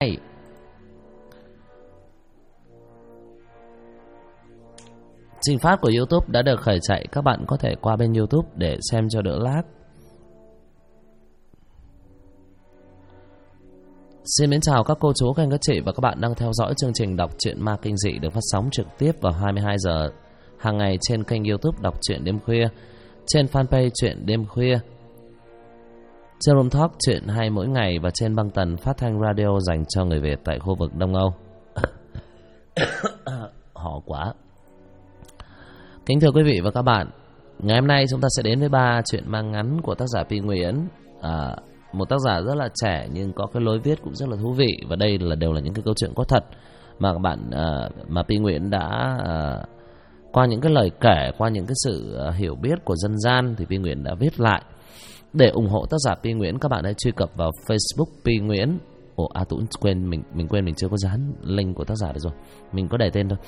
Trình phát của YouTube đã được khởi chạy. Các bạn có thể qua bên YouTube để xem cho đỡ lag. Xin mến chào các cô chú, các anh, các chị và các bạn đang theo dõi chương trình đọc truyện ma kinh dị được phát sóng trực tiếp vào 22 giờ hàng ngày trên kênh YouTube Đọc truyện đêm khuya, trên fanpage Truyện đêm khuya, trên Room Talk Truyện hay mỗi ngày và trên băng tần phát thanh radio dành cho người Việt tại khu vực Đông Âu. Họ quá. Kính thưa quý vị và các bạn, ngày hôm nay chúng ta sẽ đến với 3 chuyện ma ngắn của tác giả Pi Nguyễn. Một tác giả rất là trẻ nhưng có cái lối viết cũng rất là thú vị, và đây đều là những cái câu chuyện có thật mà các bạn mà Pi Nguyễn đã qua những cái lời kể, qua những cái sự hiểu biết của dân gian thì Pi Nguyễn đã viết lại. Để ủng hộ tác giả Pi Nguyễn, các bạn hãy truy cập vào Facebook Pi Nguyễn. Tôi quên mình chưa có dán link của tác giả được rồi, mình có để tên thôi.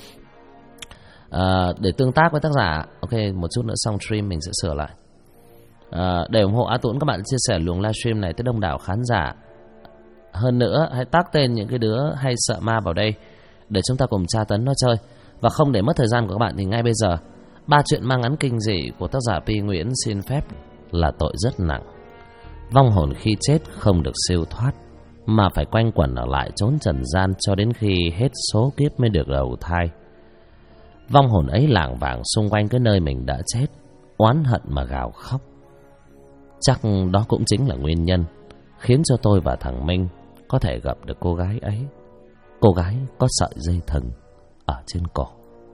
Để tương tác với tác giả, ok, một chút nữa xong stream mình sẽ sửa lại. Để ủng hộ A Tuấn, các bạn chia sẻ luồng livestream này tới đông đảo khán giả. Hơn nữa, hãy tag tên những cái đứa hay sợ ma vào đây để chúng ta cùng tra tấn nó chơi. Và không để mất thời gian của các bạn thì ngay bây giờ, 3 chuyện ma ngắn kinh dị của tác giả Pi Nguyễn xin phép là tội rất nặng. Vong hồn khi chết không được siêu thoát, mà phải quanh quẩn ở lại chốn trần gian cho đến khi hết số kiếp mới được đầu thai. Vong hồn ấy lảng vảng xung quanh cái nơi mình đã chết, oán hận mà gào khóc. Chắc đó cũng chính là nguyên nhân khiến cho tôi và thằng Minh có thể gặp được cô gái ấy. Cô gái có sợi dây thừng ở trên cổ.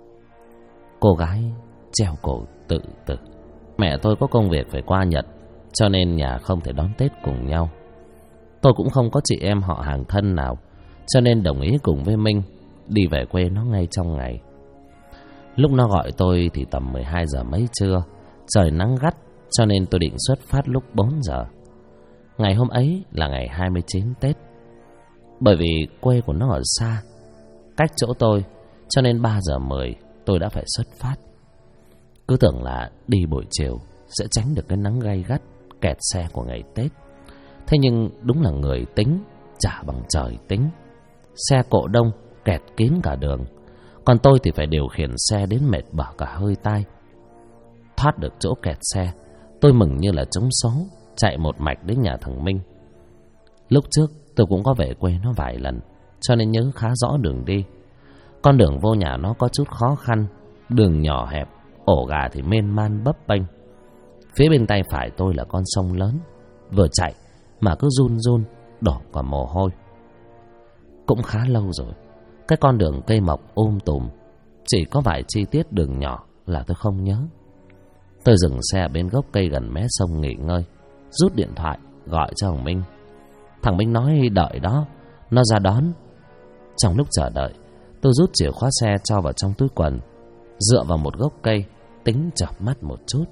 Cô gái treo cổ tự tử. Mẹ tôi có công việc phải qua Nhật, cho nên nhà không thể đón Tết cùng nhau. Tôi cũng không có chị em họ hàng thân nào, cho nên đồng ý cùng với Minh đi về quê nó ngay trong ngày. Lúc nó gọi tôi thì tầm 12 giờ mấy trưa, trời nắng gắt, cho nên tôi định xuất phát lúc 4 giờ. Ngày hôm ấy là ngày 29 Tết. Bởi vì quê của nó ở xa, cách chỗ tôi, cho nên 3 giờ 10 tôi đã phải xuất phát. Cứ tưởng là đi buổi chiều sẽ tránh được cái nắng gay gắt, kẹt xe của ngày Tết. Thế nhưng đúng là người tính chả bằng trời tính. Xe cộ đông, kẹt kín cả đường, còn tôi thì phải điều khiển xe đến mệt bở cả hơi tai. Thoát được chỗ kẹt xe, tôi mừng như là trúng số, chạy một mạch đến nhà thằng Minh. Lúc trước tôi cũng có về quê nó vài lần, cho nên nhớ khá rõ đường đi. Con đường vô nhà nó có chút khó khăn, đường nhỏ hẹp, ổ gà thì mênh man bấp bênh. Phía bên tay phải tôi là con sông lớn, vừa chạy mà cứ run run, đổ cả mồ hôi. Cũng khá lâu rồi, cái con đường cây mọc tùm, chỉ có vài chi tiết đường nhỏ là tôi không nhớ. Tôi dừng xe bên gốc cây gần mé sông nghỉ ngơi, rút điện thoại gọi cho thằng Minh. Thằng Minh nói đợi đó, nó ra đón. Trong lúc chờ đợi, tôi rút chìa khóa xe cho vào trong túi quần, dựa vào một gốc cây, tính chợp mắt một chút.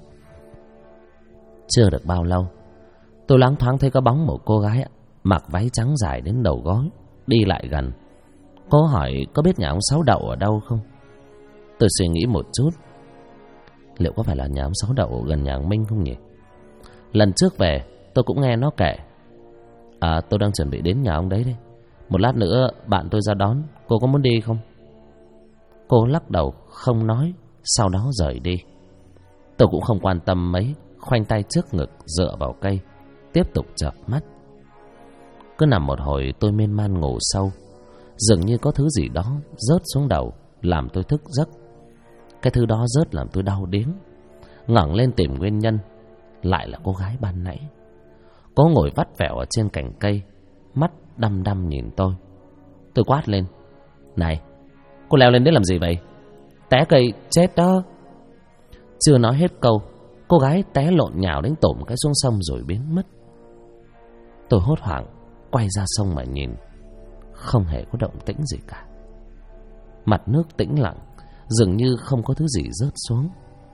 Chưa được bao lâu, tôi loáng thoáng thấy có bóng một cô gái mặc váy trắng dài đến đầu gối đi lại gần. Cô hỏi có biết nhà ông Sáu Đậu ở đâu không? Tôi suy nghĩ một chút, liệu có phải là nhà ông Sáu Đậu gần nhà ông Minh không nhỉ? Lần trước về tôi cũng nghe nó kể. Tôi đang chuẩn bị đến nhà ông đấy đây, một lát nữa bạn tôi ra đón, cô có muốn đi không? Cô lắc đầu không nói, sau đó rời đi. Tôi cũng không quan tâm mấy, khoanh tay trước ngực dựa vào cây, tiếp tục chợp mắt. Cứ nằm một hồi tôi miên man ngủ sâu. Dường như có thứ gì đó rớt xuống đầu làm tôi thức giấc. Cái thứ đó rớt làm tôi đau điếng. Ngẩng lên tìm nguyên nhân, lại là cô gái ban nãy. Cô ngồi vắt vẻo ở trên cành cây, mắt đăm đăm nhìn tôi. Tôi quát lên: "Này, cô leo lên đấy làm gì vậy? Té cây chết đó." Chưa nói hết câu, cô gái té lộn nhào đánh tổm cái xuống sông rồi biến mất. Tôi hốt hoảng quay ra sông mà nhìn, không hề có động tĩnh gì cả. Mặt nước tĩnh lặng, dường như không có thứ gì rớt xuống.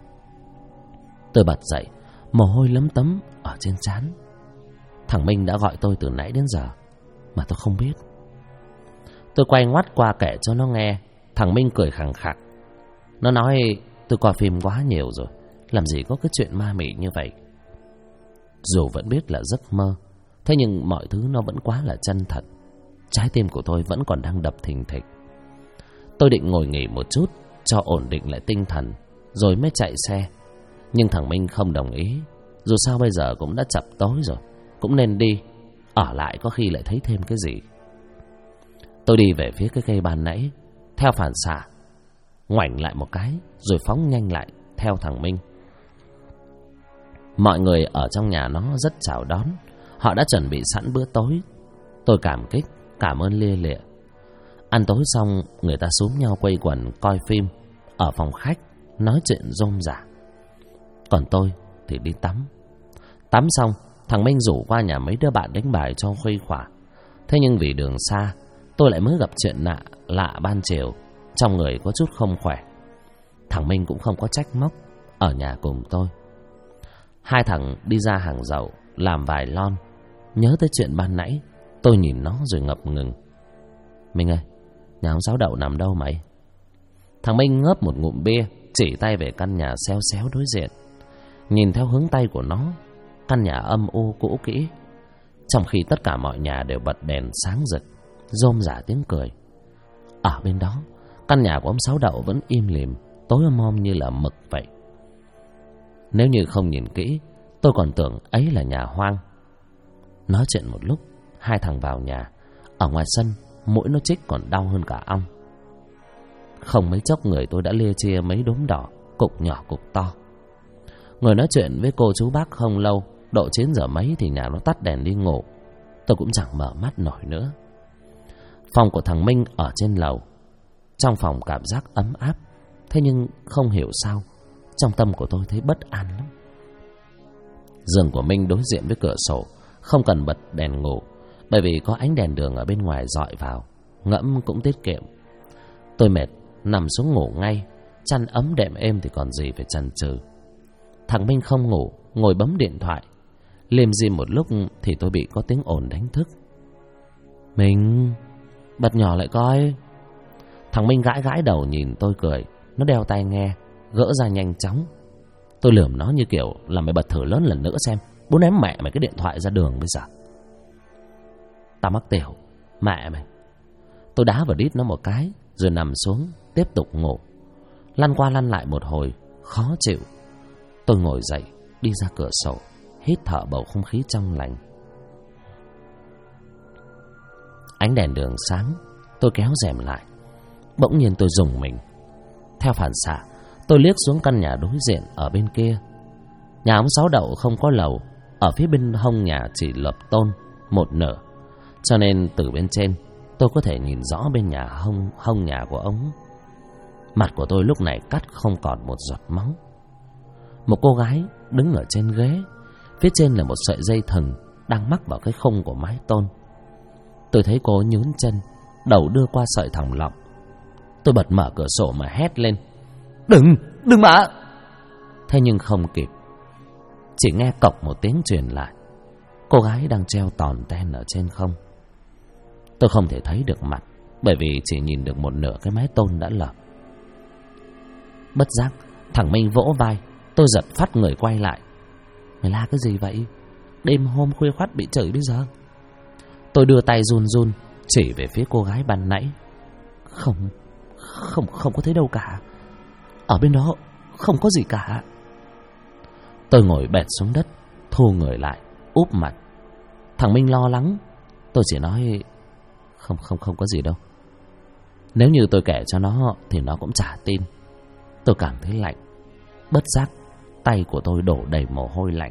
Tôi bật dậy, mồ hôi lấm tấm ở trên trán. Thằng Minh đã gọi tôi từ nãy đến giờ mà tôi không biết. Tôi quay ngoắt qua kể cho nó nghe. Thằng Minh cười khằng khặc. Nó nói tôi coi phim quá nhiều rồi, làm gì có cái chuyện ma mị như vậy. Dù vẫn biết là giấc mơ, thế nhưng mọi thứ nó vẫn quá là chân thật. Trái tim của tôi vẫn còn đang đập thình thịch. Tôi định ngồi nghỉ một chút cho ổn định lại tinh thần rồi mới chạy xe. Nhưng thằng Minh không đồng ý. Dù sao bây giờ cũng đã chập tối rồi, cũng nên đi. Ở lại có khi lại thấy thêm cái gì. Tôi đi về phía cái cây ban nãy, theo phản xạ ngoảnh lại một cái rồi phóng nhanh lại theo thằng Minh. Mọi người ở trong nhà nó rất chào đón. Họ đã chuẩn bị sẵn bữa tối. Tôi cảm kích, cảm ơn lia lịa. Ăn tối xong, người ta xúm nhau quây quần coi phim ở phòng khách, nói chuyện rôm rả. Còn tôi thì đi tắm. Tắm xong, thằng Minh rủ qua nhà mấy đứa bạn đánh bài cho khuây khỏa. Thế nhưng vì đường xa, tôi lại mới gặp chuyện lạ ban chiều. Trong người có chút không khỏe. Thằng Minh cũng không có trách móc, ở nhà cùng tôi. Hai thằng đi ra hàng dầu làm vài lon. Nhớ tới chuyện ban nãy, tôi nhìn nó rồi ngập ngừng. Minh ơi, nhà ông Sáu Đậu nằm đâu mày? Thằng Minh ngớp một ngụm bia, chỉ tay về căn nhà xéo xéo đối diện. Nhìn theo hướng tay của nó, căn nhà âm u cũ kỹ, trong khi tất cả mọi nhà đều bật đèn sáng rực, rôm rả tiếng cười. Ở bên đó, căn nhà của ông Sáu Đậu vẫn im lìm, tối om om như là mực vậy. Nếu như không nhìn kỹ, tôi còn tưởng ấy là nhà hoang. Nói chuyện một lúc, hai thằng vào nhà. Ở ngoài sân, mũi nó chích còn đau hơn cả ong. Không mấy chốc người tôi đã lia chia mấy đốm đỏ, cục nhỏ cục to. Ngồi nói chuyện với cô chú bác không lâu, độ 9 giờ mấy thì nhà nó tắt đèn đi ngủ. Tôi cũng chẳng mở mắt nổi nữa. Phòng của thằng Minh ở trên lầu. Trong phòng cảm giác ấm áp. Thế nhưng không hiểu sao, trong tâm của tôi thấy bất an lắm. Giường của Minh đối diện với cửa sổ, không cần bật đèn ngủ, bởi vì có ánh đèn đường ở bên ngoài dọi vào, ngẫm cũng tiết kiệm. Tôi mệt, nằm xuống ngủ ngay. Chăn ấm đệm êm thì còn gì phải chần chừ. Thằng Minh không ngủ, ngồi bấm điện thoại. Lim dim một lúc thì tôi bị có tiếng ồn đánh thức. Mình, bật nhỏ lại coi. Thằng Minh gãi gãi đầu nhìn tôi cười. Nó đeo tai nghe, gỡ ra nhanh chóng. Tôi lườm nó như kiểu là mày bật thử lớn lần nữa xem, bố ném mẹ mày cái điện thoại ra đường bây giờ. Tao mắc tiểu, mẹ mày. Tôi đá vào đít nó một cái, rồi nằm xuống, tiếp tục ngủ. Lăn qua lăn lại một hồi, khó chịu. Tôi ngồi dậy, đi ra cửa sổ, hít thở bầu không khí trong lành. Ánh đèn đường sáng, tôi kéo rèm lại. Bỗng nhiên tôi rùng mình. Theo phản xạ, tôi liếc xuống căn nhà đối diện ở bên kia. Nhà ông Sáu Đậu không có lầu, ở phía bên hông nhà chỉ lợp tôn một nửa, cho nên từ bên trên tôi có thể nhìn rõ bên nhà hông nhà của ông. Mặt của tôi lúc này cắt không còn một giọt máu. Một cô gái đứng ở trên ghế, phía trên là một sợi dây thừng đang mắc vào cái khung của mái tôn. Tôi thấy cô nhún chân, đầu đưa qua sợi thòng lọng. Tôi bật mở cửa sổ mà hét lên: Đừng mà! Thế nhưng không kịp. Chỉ nghe cộc một tiếng truyền lại. Cô gái đang treo tòn ten ở trên không. Tôi không thể thấy được mặt, bởi vì chỉ nhìn được một nửa cái mái tôn đã lở. Bất giác, thằng Minh vỗ vai. Tôi giật phát người quay lại. Mày la cái gì vậy? Đêm hôm khuya khoắt bị chửi bây giờ. Tôi đưa tay run run chỉ về phía cô gái ban nãy. Không có thấy đâu cả. Ở bên đó không có gì cả. Tôi ngồi bệt xuống đất, thu người lại, úp mặt. Thằng Minh lo lắng. Tôi chỉ nói không có gì đâu. Nếu như tôi kể cho nó thì nó cũng chả tin. Tôi cảm thấy lạnh. Bất giác tay của tôi đổ đầy mồ hôi lạnh.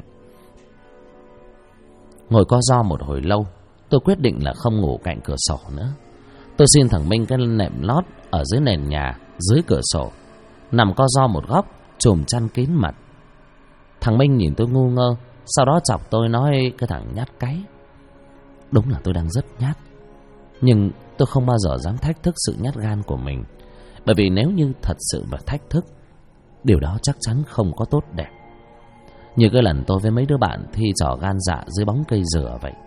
Ngồi co ro một hồi lâu, tôi quyết định là không ngủ cạnh cửa sổ nữa. Tôi xin thằng Minh cái nệm lót ở dưới nền nhà, dưới cửa sổ, nằm co ro một góc, chùm chăn kín mặt. Thằng Minh nhìn tôi ngu ngơ, sau đó chọc tôi nói: cái thằng nhát cái. Đúng là tôi đang rất nhát, nhưng tôi không bao giờ dám thách thức sự nhát gan của mình, bởi vì nếu như thật sự mà thách thức, điều đó chắc chắn không có tốt đẹp. Như cái lần tôi với mấy đứa bạn thi trò gan dạ dưới bóng cây dừa vậy.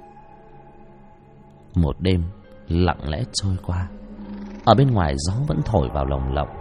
Một đêm lặng lẽ trôi qua. Ở bên ngoài gió vẫn thổi vào lồng lộng.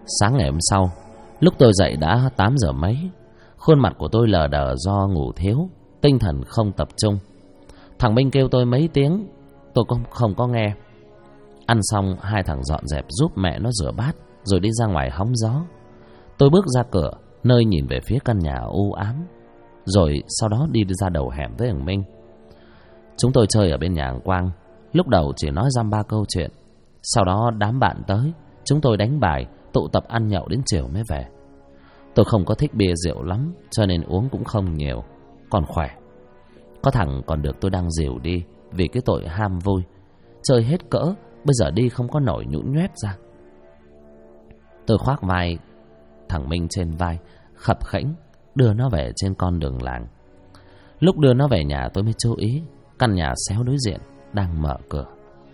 Sáng ngày hôm sau, lúc tôi dậy đã 8 giờ mấy. Khuôn mặt của tôi lờ đờ do ngủ thiếu, tinh thần không tập trung. Thằng Minh kêu tôi mấy tiếng, tôi cũng không có nghe. Ăn xong, hai thằng dọn dẹp giúp mẹ nó rửa bát, rồi đi ra ngoài hóng gió. Tôi bước ra cửa, nơi nhìn về phía căn nhà u ám, rồi sau đó đi ra đầu hẻm với thằng Minh. Chúng tôi chơi ở bên nhà thằng Quang. Lúc đầu chỉ nói dăm ba câu chuyện, sau đó đám bạn tới, chúng tôi đánh bài, tụ tập ăn nhậu đến chiều mới về. Tôi không có thích bia rượu lắm, cho nên uống cũng không nhiều, còn khỏe. Có thằng còn được tôi đang dìu đi vì cái tội ham vui. Chơi hết cỡ, bây giờ đi không có nổi nhũn nhoét ra. Tôi khoác vai thằng Minh trên vai, khập khẽnh đưa nó về trên con đường làng. Lúc đưa nó về nhà tôi mới chú ý căn nhà xéo đối diện đang mở cửa.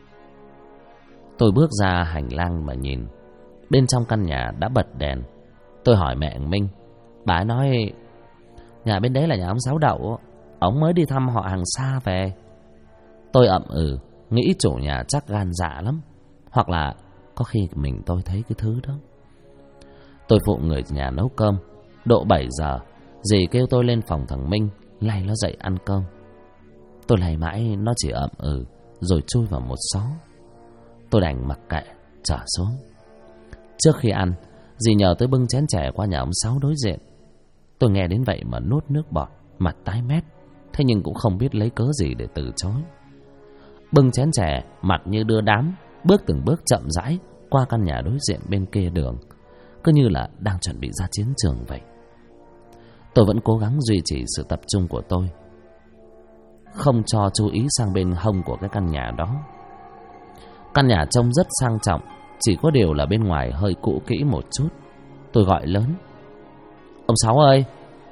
Tôi bước ra hành lang mà nhìn. Bên trong căn nhà đã bật đèn. Tôi hỏi mẹ thằng Minh. Bà ấy nói nhà bên đấy là nhà ông Sáu Đậu, ông mới đi thăm họ hàng xa về. Tôi ậm ừ, nghĩ chủ nhà chắc gan dạ lắm, hoặc là có khi tôi thấy cái thứ đó. Tôi phụ người nhà nấu cơm. Độ 7 giờ, dì kêu tôi lên phòng thằng Minh, lay nó dậy ăn cơm. Tôi lay mãi nó chỉ ậm ừ, rồi chui vào một xó. Tôi đành mặc kệ, trở xuống. Trước khi ăn, dì nhờ tôi bưng chén chè qua nhà ông Sáu đối diện. Tôi nghe đến vậy mà nuốt nước bọt, mặt tái mét, thế nhưng cũng không biết lấy cớ gì để từ chối. Bưng chén chè, mặt như đưa đám, bước từng bước chậm rãi qua căn nhà đối diện bên kia đường, cứ như là đang chuẩn bị ra chiến trường vậy. Tôi vẫn cố gắng duy trì sự tập trung của tôi, không cho chú ý sang bên hông của cái căn nhà đó. Căn nhà trông rất sang trọng, chỉ có điều là bên ngoài hơi cũ kỹ một chút. Tôi gọi lớn. Ông Sáu ơi!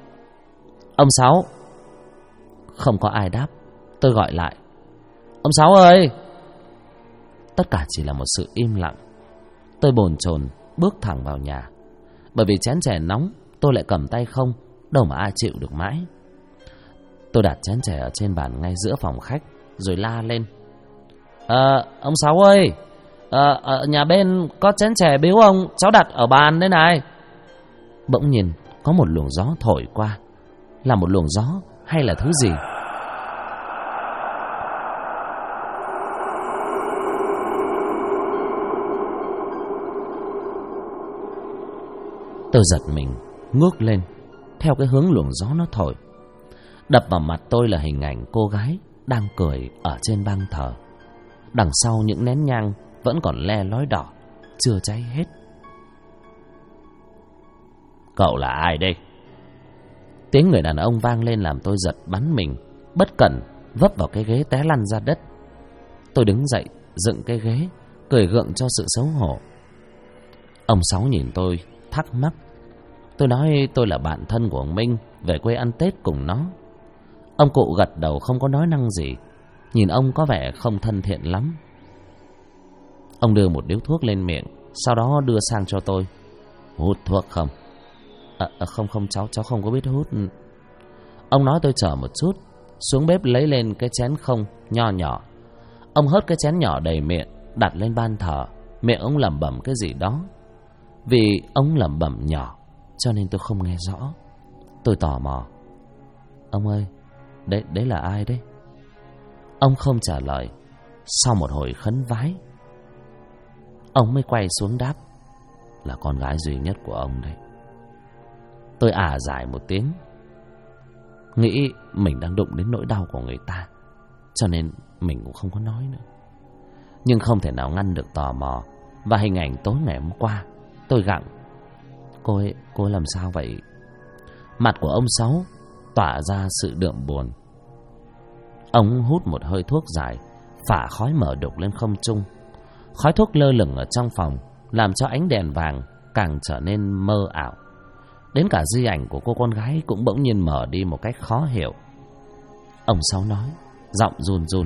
Ông Sáu! Không có ai đáp. Tôi gọi lại. Ông Sáu ơi! Tất cả chỉ là một sự im lặng. Tôi bồn chồn bước thẳng vào nhà. Bởi vì chén chè nóng, tôi lại cầm tay không, đâu mà ai chịu được mãi. Tôi đặt chén chè ở trên bàn ngay giữa phòng khách, rồi la lên. Ông Sáu ơi! Ở nhà bên có chén chè biếu ông, cháu đặt ở bàn đây này. Bỗng nhiên có một luồng gió thổi qua. Là một luồng gió hay là thứ gì? Tôi giật mình, ngước lên theo cái hướng luồng gió nó thổi. Đập vào mặt tôi là hình ảnh cô gái đang cười ở trên ban thờ. Đằng sau những nén nhang vẫn còn le lói đỏ, chưa cháy hết. Cậu là ai đây? Tiếng người đàn ông vang lên làm tôi giật bắn mình, bất cẩn vấp vào cái ghế té lăn ra đất. Tôi đứng dậy, dựng cái ghế, cười gượng cho sự xấu hổ. Ông Sáu nhìn tôi thắc mắc. Tôi nói tôi là bạn thân của ông Minh, về quê ăn Tết cùng nó. Ông cụ gật đầu không có nói năng gì. Nhìn ông có vẻ không thân thiện lắm. Ông đưa một điếu thuốc lên miệng, sau đó đưa sang cho tôi. Hút thuốc không? Không, cháu không có biết hút. Ông nói tôi chờ một chút, xuống bếp lấy lên cái chén không nho nhỏ. Ông hớt cái chén nhỏ đầy miệng, đặt lên ban thờ. Miệng ông lẩm bẩm cái gì đó. Vì ông lẩm bẩm nhỏ cho nên tôi không nghe rõ. Tôi tò mò. Ông ơi, đấy là ai đấy? Ông không trả lời. Sau một hồi khấn vái, ông mới quay xuống đáp. Là con gái duy nhất của ông đấy. Tôi dài một tiếng, nghĩ mình đang đụng đến nỗi đau của người ta, cho nên mình cũng không có nói nữa. Nhưng không thể nào ngăn được tò mò. Và hình ảnh tối ngày hôm qua, tôi gặng. Cô ấy làm sao vậy? Mặt của ông Sáu tỏa ra sự đượm buồn. Ông hút một hơi thuốc dài, phả khói mờ đục lên không trung. Khói thuốc lơ lửng ở trong phòng, làm cho ánh đèn vàng càng trở nên mơ ảo. Đến cả di ảnh của cô con gái cũng bỗng nhiên mở đi một cách khó hiểu. Ông Sáu nói, giọng run run.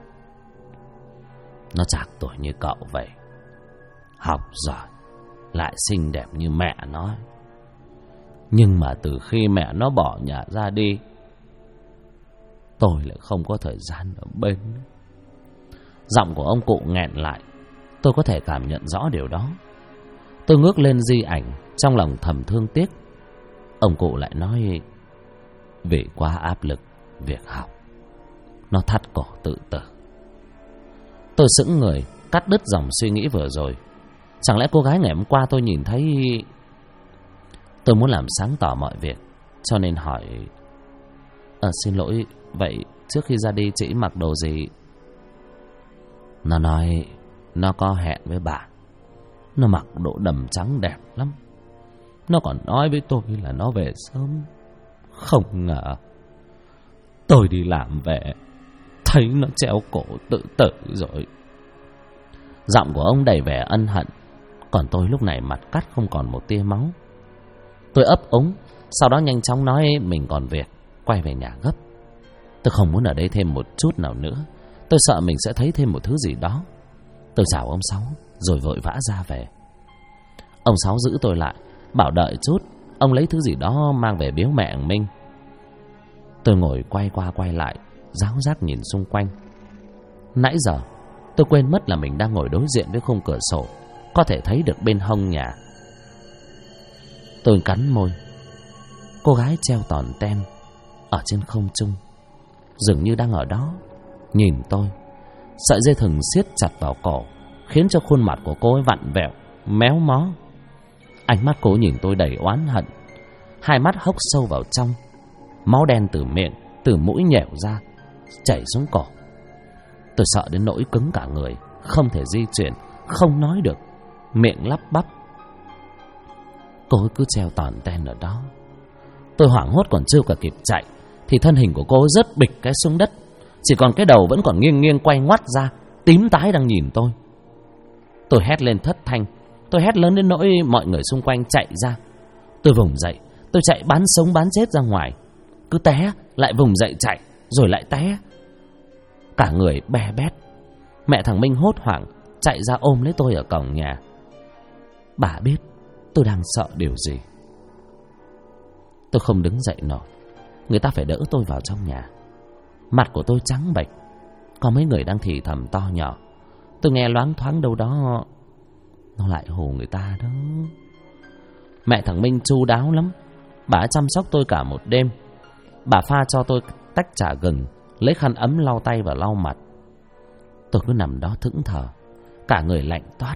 Nó chạc tuổi như cậu vậy, học giỏi, lại xinh đẹp như mẹ nó. Nhưng mà từ khi mẹ nó bỏ nhà ra đi, tôi lại không có thời gian ở bên. Giọng của ông cụ nghẹn lại. Tôi có thể cảm nhận rõ điều đó. Tôi ngước lên di ảnh, trong lòng thầm thương tiếc. Ông cụ lại nói vì quá áp lực việc học, nó thắt cổ tự tử. Tôi sững người, cắt đứt dòng suy nghĩ vừa rồi. Chẳng lẽ cô gái ngày hôm qua tôi nhìn thấy... Tôi muốn làm sáng tỏ mọi việc, cho nên hỏi: xin lỗi, vậy trước khi ra đi chị mặc đồ gì? Nó nói nó có hẹn với bà. Nó mặc đồ đầm trắng đẹp lắm. Nó còn nói với tôi là nó về sớm. Không ngờ tôi đi làm về thấy nó treo cổ tự tử rồi. Giọng của ông đầy vẻ ân hận, còn tôi lúc này mặt cắt không còn một tia máu. Tôi ấp úng, sau đó nhanh chóng nói mình còn việc, quay về nhà gấp. Tôi không muốn ở đây thêm một chút nào nữa. Tôi sợ mình sẽ thấy thêm một thứ gì đó. Tôi chào ông Sáu rồi vội vã ra về. Ông Sáu giữ tôi lại, bảo đợi chút, ông lấy thứ gì đó mang về biếu mẹ thằng Minh. Tôi ngồi quay qua quay lại, ráo rác nhìn xung quanh. Nãy giờ tôi quên mất là mình đang ngồi đối diện với khung cửa sổ, có thể thấy được bên hông nhà. Tôi cắn môi. Cô gái treo tòn ten ở trên không trung, dường như đang ở đó nhìn tôi. Sợi dây thừng siết chặt vào cổ, khiến cho khuôn mặt của cô ấy vặn vẹo, méo mó. Ánh mắt cô nhìn tôi đầy oán hận, hai mắt hốc sâu vào trong. Máu đen từ miệng, từ mũi nhẻo ra, chảy xuống cổ. Tôi sợ đến nỗi cứng cả người, không thể di chuyển, không nói được, miệng lắp bắp. Cô ấy cứ treo tòn ten ở đó. Tôi hoảng hốt còn chưa cả kịp chạy thì thân hình của cô ấy rớt bịch cái xuống đất. Chỉ còn cái đầu vẫn còn nghiêng nghiêng quay ngoắt ra, tím tái đang nhìn tôi. Tôi hét lên thất thanh. Tôi hét lớn đến nỗi mọi người xung quanh chạy ra. Tôi vùng dậy, tôi chạy bán sống bán chết ra ngoài. Cứ té, lại vùng dậy chạy, rồi lại té. Cả người bè bét. Mẹ thằng Minh hốt hoảng chạy ra ôm lấy tôi ở cổng nhà. Bà biết tôi đang sợ điều gì. Tôi không đứng dậy nổi. Người ta phải đỡ tôi vào trong nhà. Mặt của tôi trắng bệch. Có mấy người đang thì thầm to nhỏ. Tôi nghe loáng thoáng đâu đó nó lại hù người ta đó. Mẹ thằng Minh chu đáo lắm. Bà chăm sóc tôi cả một đêm. Bà pha cho tôi tách trà gừng, lấy khăn ấm lau tay và lau mặt. Tôi cứ nằm đó thẫn thờ, cả người lạnh toát.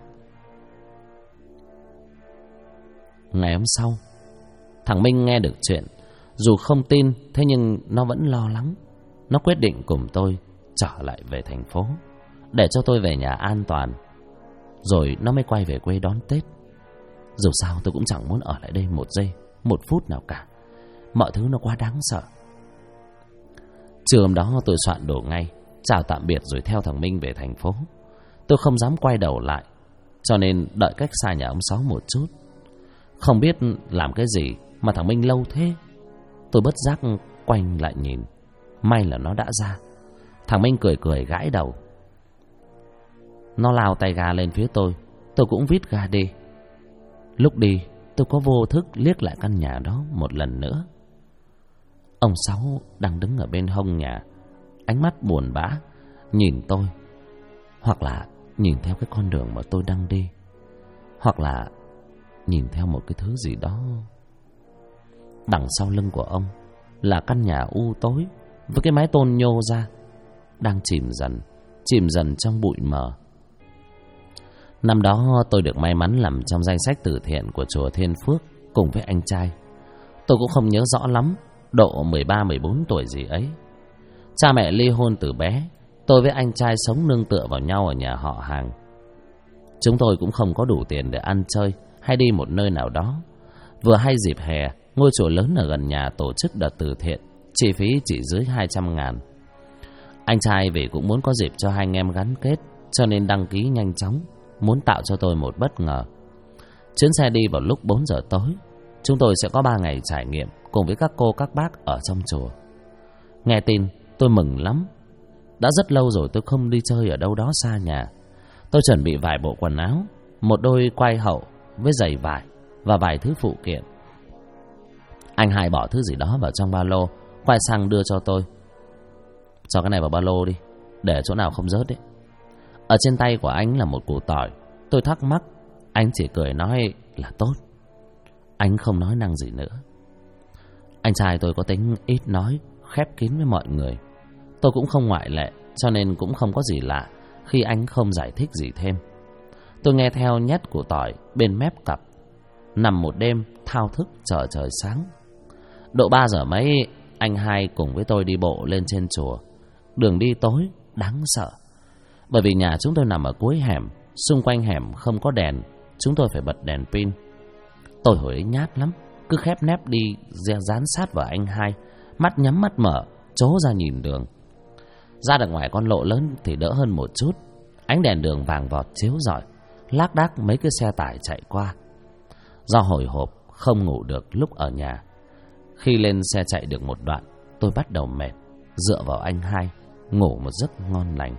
Ngày hôm sau, thằng Minh nghe được chuyện. Dù không tin, thế nhưng nó vẫn lo lắng. Nó quyết định cùng tôi trở lại về thành phố, để cho tôi về nhà an toàn. Rồi nó mới quay về quê đón Tết. Dù sao tôi cũng chẳng muốn ở lại đây một giây, một phút nào cả. Mọi thứ nó quá đáng sợ. Trưa hôm đó tôi soạn đồ ngay, chào tạm biệt rồi theo thằng Minh về thành phố. Tôi không dám quay đầu lại, cho nên đợi cách xa nhà ông Sáu một chút. Không biết làm cái gì mà thằng Minh lâu thế. Tôi bất giác quanh lại nhìn. May là nó đã ra. Thằng Minh cười cười gãi đầu. Nó lao tay ga lên phía tôi cũng vít ga đi. Lúc đi tôi có vô thức liếc lại căn nhà đó một lần nữa. Ông Sáu đang đứng ở bên hông nhà, ánh mắt buồn bã nhìn tôi. Hoặc là nhìn theo cái con đường mà tôi đang đi, hoặc là nhìn theo một cái thứ gì đó. Đằng sau lưng của ông là căn nhà u tối với cái mái tôn nhô ra, đang chìm dần trong bụi mờ. Năm đó tôi được may mắn nằm trong danh sách từ thiện của chùa Thiên Phước cùng với anh trai. Tôi cũng không nhớ rõ lắm, độ 13-14 tuổi gì ấy. Cha mẹ ly hôn từ bé. Tôi với anh trai sống nương tựa vào nhau ở nhà họ hàng. Chúng tôi cũng không có đủ tiền để ăn chơi hay đi một nơi nào đó. Vừa hay dịp hè, ngôi chùa lớn ở gần nhà tổ chức đợt từ thiện, chi phí chỉ dưới 200.000. Anh trai vì cũng muốn có dịp cho hai anh em gắn kết, cho nên đăng ký nhanh chóng, muốn tạo cho tôi một bất ngờ. Chuyến xe đi vào lúc 4 giờ tối. Chúng tôi sẽ có 3 ngày trải nghiệm cùng với các cô các bác ở trong chùa. Nghe tin tôi mừng lắm. Đã rất lâu rồi tôi không đi chơi ở đâu đó xa nhà. Tôi chuẩn bị vài bộ quần áo, một đôi quai hậu với giày vải và vài thứ phụ kiện. Anh Hai bỏ thứ gì đó vào trong ba lô, quay sang đưa cho tôi. Cho cái này vào ba lô đi, để chỗ nào không rớt đấy. Ở trên tay của anh là một củ tỏi. Tôi thắc mắc, Anh chỉ cười nói là tốt. Anh không nói năng gì nữa. Anh trai tôi có tính ít nói, khép kín với mọi người. Tôi cũng không ngoại lệ, cho nên cũng không có gì lạ khi anh không giải thích gì thêm. Tôi nghe theo nhét củ tỏi bên mép cặp, nằm một đêm thao thức chờ trời sáng. Độ 3 giờ mấy, anh hai cùng với tôi đi bộ lên trên chùa. Đường đi tối đáng sợ, bởi vì nhà chúng tôi nằm ở cuối hẻm, xung quanh hẻm không có đèn, chúng tôi phải bật đèn pin. Tôi hồi ấy nhát lắm, cứ khép nép đi dán sát vào anh hai, mắt nhắm mắt mở, trố ra nhìn đường. Ra được ngoài con lộ lớn thì đỡ hơn một chút. Ánh đèn đường vàng vọt chiếu rọi, lác đác mấy cái xe tải chạy qua. Do hồi hộp không ngủ được lúc ở nhà, khi lên xe chạy được một đoạn, tôi bắt đầu mệt, dựa vào anh hai ngủ một giấc ngon lành.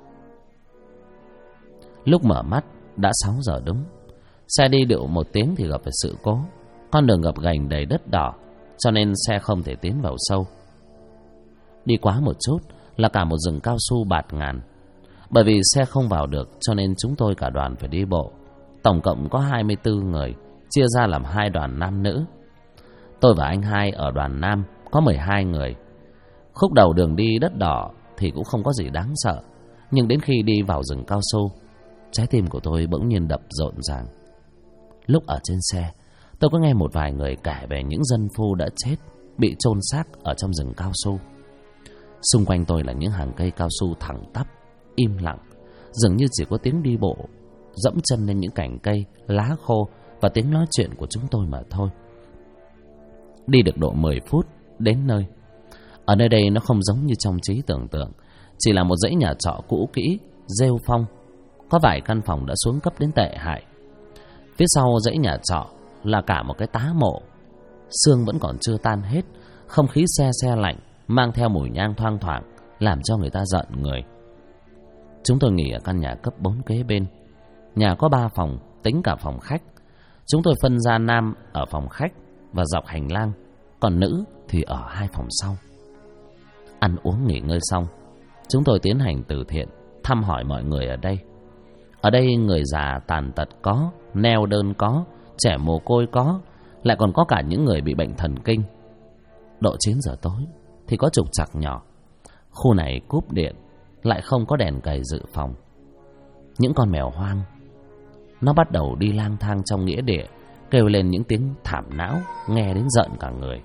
Lúc mở mắt đã 6 giờ đúng. Xe đi được một tiếng thì gặp phải sự cố. Con đường gập ghềnh đầy đất đỏ, cho nên xe không thể tiến vào sâu. Đi quá một chút là cả một rừng cao su bạt ngàn. Bởi vì xe không vào được, cho nên chúng tôi cả đoàn phải đi bộ. Tổng cộng có 24 người, chia ra làm 2 đoàn nam nữ. Tôi và anh hai ở đoàn nam có 12 người. Khúc đầu đường đi đất đỏ thì cũng không có gì đáng sợ, nhưng đến khi đi vào rừng cao su, trái tim của tôi bỗng nhiên đập rộn ràng. Lúc ở trên xe, tôi có nghe một vài người kể về những dân phu đã chết, bị chôn xác ở trong rừng cao su. Xung quanh tôi là những hàng cây cao su thẳng tắp, im lặng, dường như chỉ có tiếng đi bộ, dẫm chân lên những cành cây, lá khô và tiếng nói chuyện của chúng tôi mà thôi. Đi được độ 10 phút đến nơi. Ở nơi đây nó không giống như trong trí tưởng tượng, chỉ là một dãy nhà trọ cũ kỹ, rêu phong, có vài căn phòng đã xuống cấp đến tệ hại. Phía sau dãy nhà trọ là cả một cái tá mộ, xương vẫn còn chưa tan hết, không khí se lạnh mang theo mùi nhang thoang thoảng, làm cho người ta giận người. Chúng tôi nghỉ ở căn nhà cấp 4 kế bên. Nhà có 3 phòng, tính cả phòng khách. Chúng tôi phân ra nam ở phòng khách và dọc hành lang, còn nữ thì ở 2 phòng sau. Ăn uống nghỉ ngơi xong, chúng tôi tiến hành từ thiện, thăm hỏi mọi người ở đây. Ở đây người già tàn tật có, neo đơn có, trẻ mồ côi có, lại còn có cả những người bị bệnh thần kinh. Độ 9 giờ tối thì có trục trặc nhỏ. Khu này cúp điện, lại không có đèn cầy dự phòng. Những con mèo hoang nó bắt đầu đi lang thang trong nghĩa địa, kêu lên những tiếng thảm não, nghe đến giận cả người.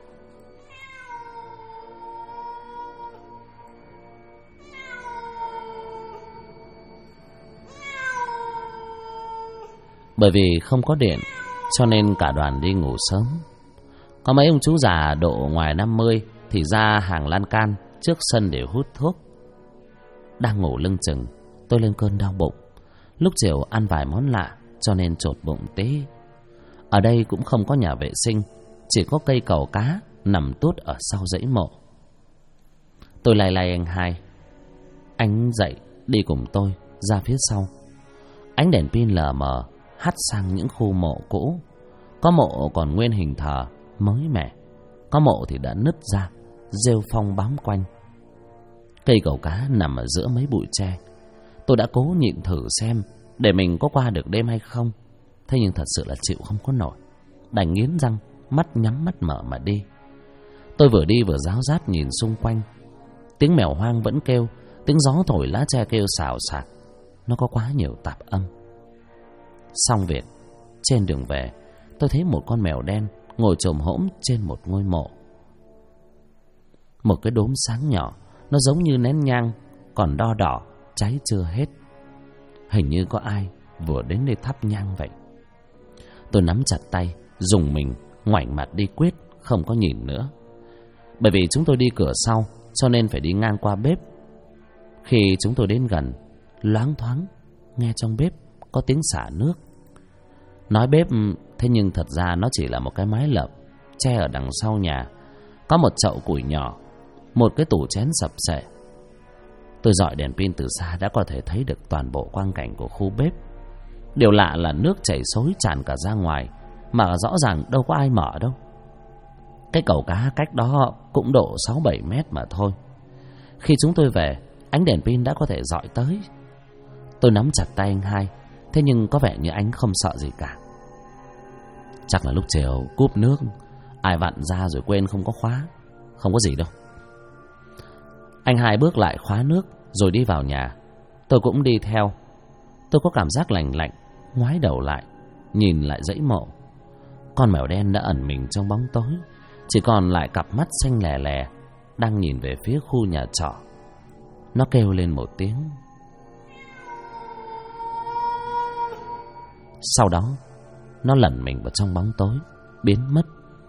Bởi vì không có điện, cho nên cả đoàn đi ngủ sớm. Có mấy ông chú già độ ngoài 50 thì ra hàng lan can trước sân để hút thuốc. Đang ngủ lưng chừng, tôi lên cơn đau bụng. Lúc chiều ăn vài món lạ, cho nên chột bụng tí. Ở đây cũng không có nhà vệ sinh, chỉ có cây cầu cá nằm tuốt ở sau dãy mộ. Tôi lay lay anh hai. Anh dậy đi cùng tôi ra phía sau. Ánh đèn pin lờ mờ hắt sang những khu mộ cũ. Có mộ còn nguyên hình thờ mới mẻ, có mộ thì đã nứt ra, rêu phong bám quanh. Cây cầu cá nằm ở giữa mấy bụi tre. Tôi đã cố nhịn thử xem để mình có qua được đêm hay không, thế nhưng thật sự là chịu không có nổi, đành nghiến răng, mắt nhắm mắt mở mà đi. Tôi vừa đi vừa ráo rát nhìn xung quanh. Tiếng mèo hoang vẫn kêu, tiếng gió thổi lá tre kêu xào xạc. Nó có quá nhiều tạp âm. Xong việc, trên đường về, tôi thấy một con mèo đen ngồi chồm hổm trên một ngôi mộ. Một cái đốm sáng nhỏ, nó giống như nén nhang còn đo đỏ, cháy chưa hết. Hình như có ai vừa đến đây thắp nhang vậy. Tôi nắm chặt tay, dùng mình, ngoảnh mặt đi quyết, không có nhìn nữa. Bởi vì chúng tôi đi cửa sau, cho nên phải đi ngang qua bếp. Khi chúng tôi đến gần, loáng thoáng nghe trong bếp có tiếng xả nước. Nói bếp, thế nhưng thật ra nó chỉ là một cái mái lợp tre ở đằng sau nhà. Có một chậu củi nhỏ, một cái tủ chén sập xệ. Tôi dọi đèn pin từ xa đã có thể thấy được toàn bộ quang cảnh của khu bếp. Điều lạ là nước chảy xối tràn cả ra ngoài, mà rõ ràng đâu có ai mở đâu. Cái cầu cá cách đó cũng độ 6-7 mét mà thôi. Khi chúng tôi về, ánh đèn pin đã có thể dọi tới. Tôi nắm chặt tay anh hai, Thế nhưng có vẻ như anh không sợ gì cả. Chắc là lúc chiều cúp nước, ai vặn ra rồi quên không có khóa. Không có gì đâu. Anh Hai bước lại khóa nước rồi đi vào nhà. Tôi cũng đi theo. Tôi có cảm giác lành lạnh, ngoái đầu lại, nhìn lại dãy mộ. Con mèo đen đã ẩn mình trong bóng tối, chỉ còn lại cặp mắt xanh lè lè đang nhìn về phía khu nhà trọ. Nó kêu lên một tiếng. Sau đó nó lẩn mình vào trong bóng tối, biến mất.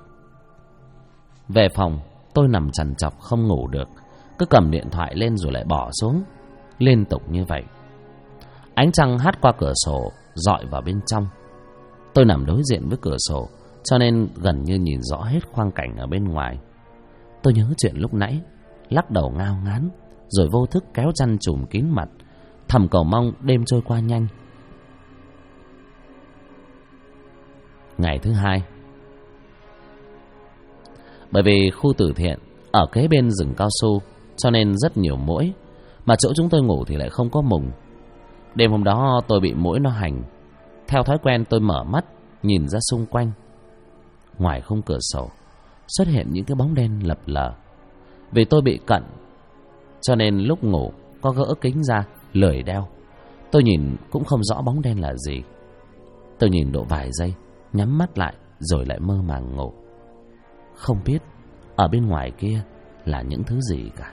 Về phòng, tôi nằm trằn trọc không ngủ được, cứ cầm điện thoại lên rồi lại bỏ xuống, liên tục như vậy. Ánh trăng hắt qua cửa sổ dọi vào bên trong. Tôi nằm đối diện với cửa sổ, cho nên gần như nhìn rõ hết khoang cảnh ở bên ngoài. Tôi nhớ chuyện lúc nãy, lắc đầu ngao ngán, rồi vô thức kéo chăn trùm kín mặt, thầm cầu mong đêm trôi qua nhanh. Ngày thứ hai. Bởi vì khu từ thiện ở kế bên rừng cao su, cho nên rất nhiều muỗi, mà chỗ chúng tôi ngủ thì lại không có mùng. Đêm hôm đó tôi bị muỗi nó hành. Theo thói quen tôi mở mắt, nhìn ra xung quanh. Ngoài khung cửa sổ xuất hiện những cái bóng đen lập lờ. Vì tôi bị cận, cho nên lúc ngủ có gỡ kính ra, lười đeo. Tôi nhìn cũng không rõ bóng đen là gì. Tôi nhìn độ vài giây, nhắm mắt lại rồi lại mơ màng ngủ. Không biết ở bên ngoài kia là những thứ gì cả.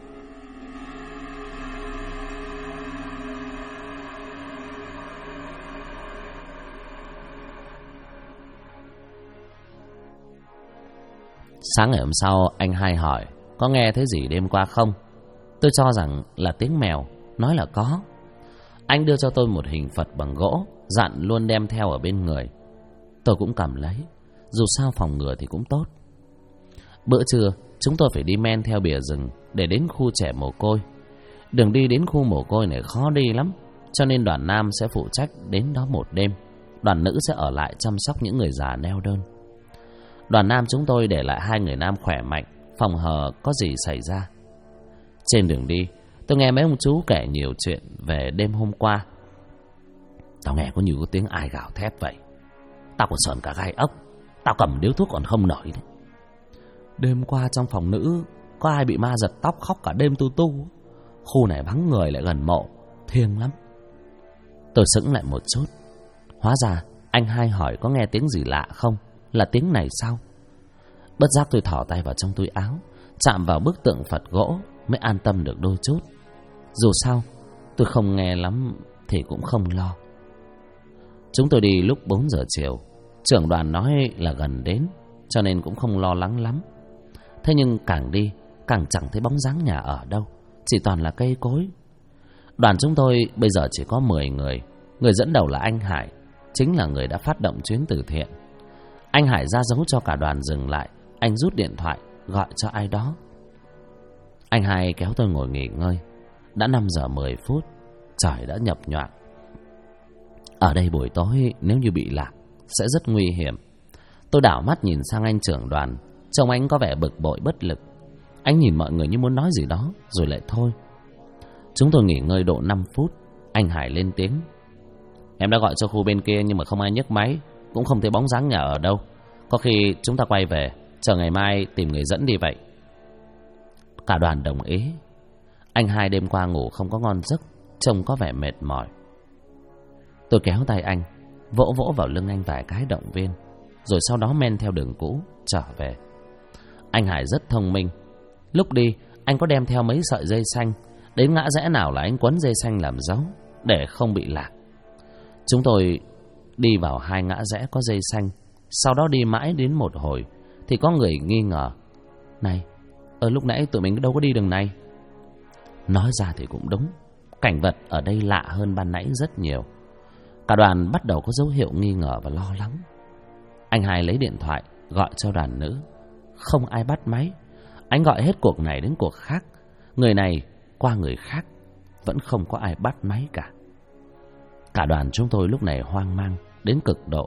Sáng ngày hôm sau, anh Hai hỏi có nghe thấy gì đêm qua không. Tôi cho rằng là tiếng mèo, nói là có. Anh đưa cho tôi một hình Phật bằng gỗ, dặn luôn đem theo ở bên người. Tôi cũng cầm lấy, dù sao phòng ngừa thì cũng tốt. Bữa trưa, chúng tôi phải đi men theo bìa rừng để đến khu trẻ mồ côi. Đường đi đến khu mồ côi này khó đi lắm, cho nên đoàn nam sẽ phụ trách đến đó một đêm. Đoàn nữ sẽ ở lại chăm sóc những người già neo đơn. Đoàn nam chúng tôi để lại 2 người nam khỏe mạnh, phòng hờ có gì xảy ra. Trên đường đi, tôi nghe mấy ông chú kể nhiều chuyện về đêm hôm qua. Tao nghe có như có tiếng ai gào thét vậy. Tao còn sờn cả gai ốc. Tao cầm điếu thuốc còn không nổi đấy. Đêm qua trong phòng nữ có ai bị ma giật tóc khóc cả đêm tu tu. Khu này vắng người lại gần mộ, thiêng lắm. Tôi sững lại một chút. Hóa ra anh Hai hỏi có nghe tiếng gì lạ không, là tiếng này sao. Bất giác tôi thỏ tay vào trong túi áo, chạm vào bức tượng Phật gỗ mới an tâm được đôi chút. Dù sao tôi không nghe lắm thì cũng không lo. Chúng tôi đi lúc 4 giờ chiều. Trưởng đoàn nói là gần đến, cho nên cũng không lo lắng lắm. Thế nhưng càng đi càng chẳng thấy bóng dáng nhà ở đâu, chỉ toàn là cây cối. Đoàn chúng tôi bây giờ chỉ có 10 người. Người dẫn đầu là anh Hải, chính là người đã phát động chuyến từ thiện. Anh Hải ra dấu cho cả đoàn dừng lại. Anh rút điện thoại gọi cho ai đó. Anh Hải kéo tôi ngồi nghỉ ngơi. Đã 5 giờ 10 phút, trời đã nhập nhoạng. Ở đây buổi tối nếu như bị lạc sẽ rất nguy hiểm. Tôi đảo mắt nhìn sang anh trưởng đoàn, trông anh có vẻ bực bội bất lực. Anh nhìn mọi người như muốn nói gì đó rồi lại thôi. Chúng tôi nghỉ ngơi độ 5 phút. Anh Hải lên tiếng. Em đã gọi cho khu bên kia nhưng mà không ai nhấc máy, cũng không thấy bóng dáng nhà ở đâu. Có khi chúng ta quay về, chờ ngày mai tìm người dẫn đi vậy. Cả đoàn đồng ý. Anh Hai đêm qua ngủ không có ngon giấc, trông có vẻ mệt mỏi. Tôi kéo tay anh, vỗ vỗ vào lưng anh vài cái động viên, rồi sau đó men theo đường cũ trở về. Anh Hải rất thông minh. Lúc đi anh có đem theo mấy sợi dây xanh, đến ngã rẽ nào là anh quấn dây xanh làm dấu để không bị lạc. Chúng tôi đi vào 2 ngã rẽ có dây xanh. Sau đó đi mãi đến một hồi thì có người nghi ngờ. Này, lúc nãy tụi mình đâu có đi đường này. Nói ra thì cũng đúng, cảnh vật ở đây lạ hơn ban nãy rất nhiều. Cả đoàn bắt đầu có dấu hiệu nghi ngờ và lo lắng. Anh Hai lấy điện thoại gọi cho đoàn nữ. Không ai bắt máy. Anh gọi hết cuộc này đến cuộc khác, người này qua người khác, vẫn không có ai bắt máy cả. Cả đoàn chúng tôi lúc này hoang mang đến cực độ.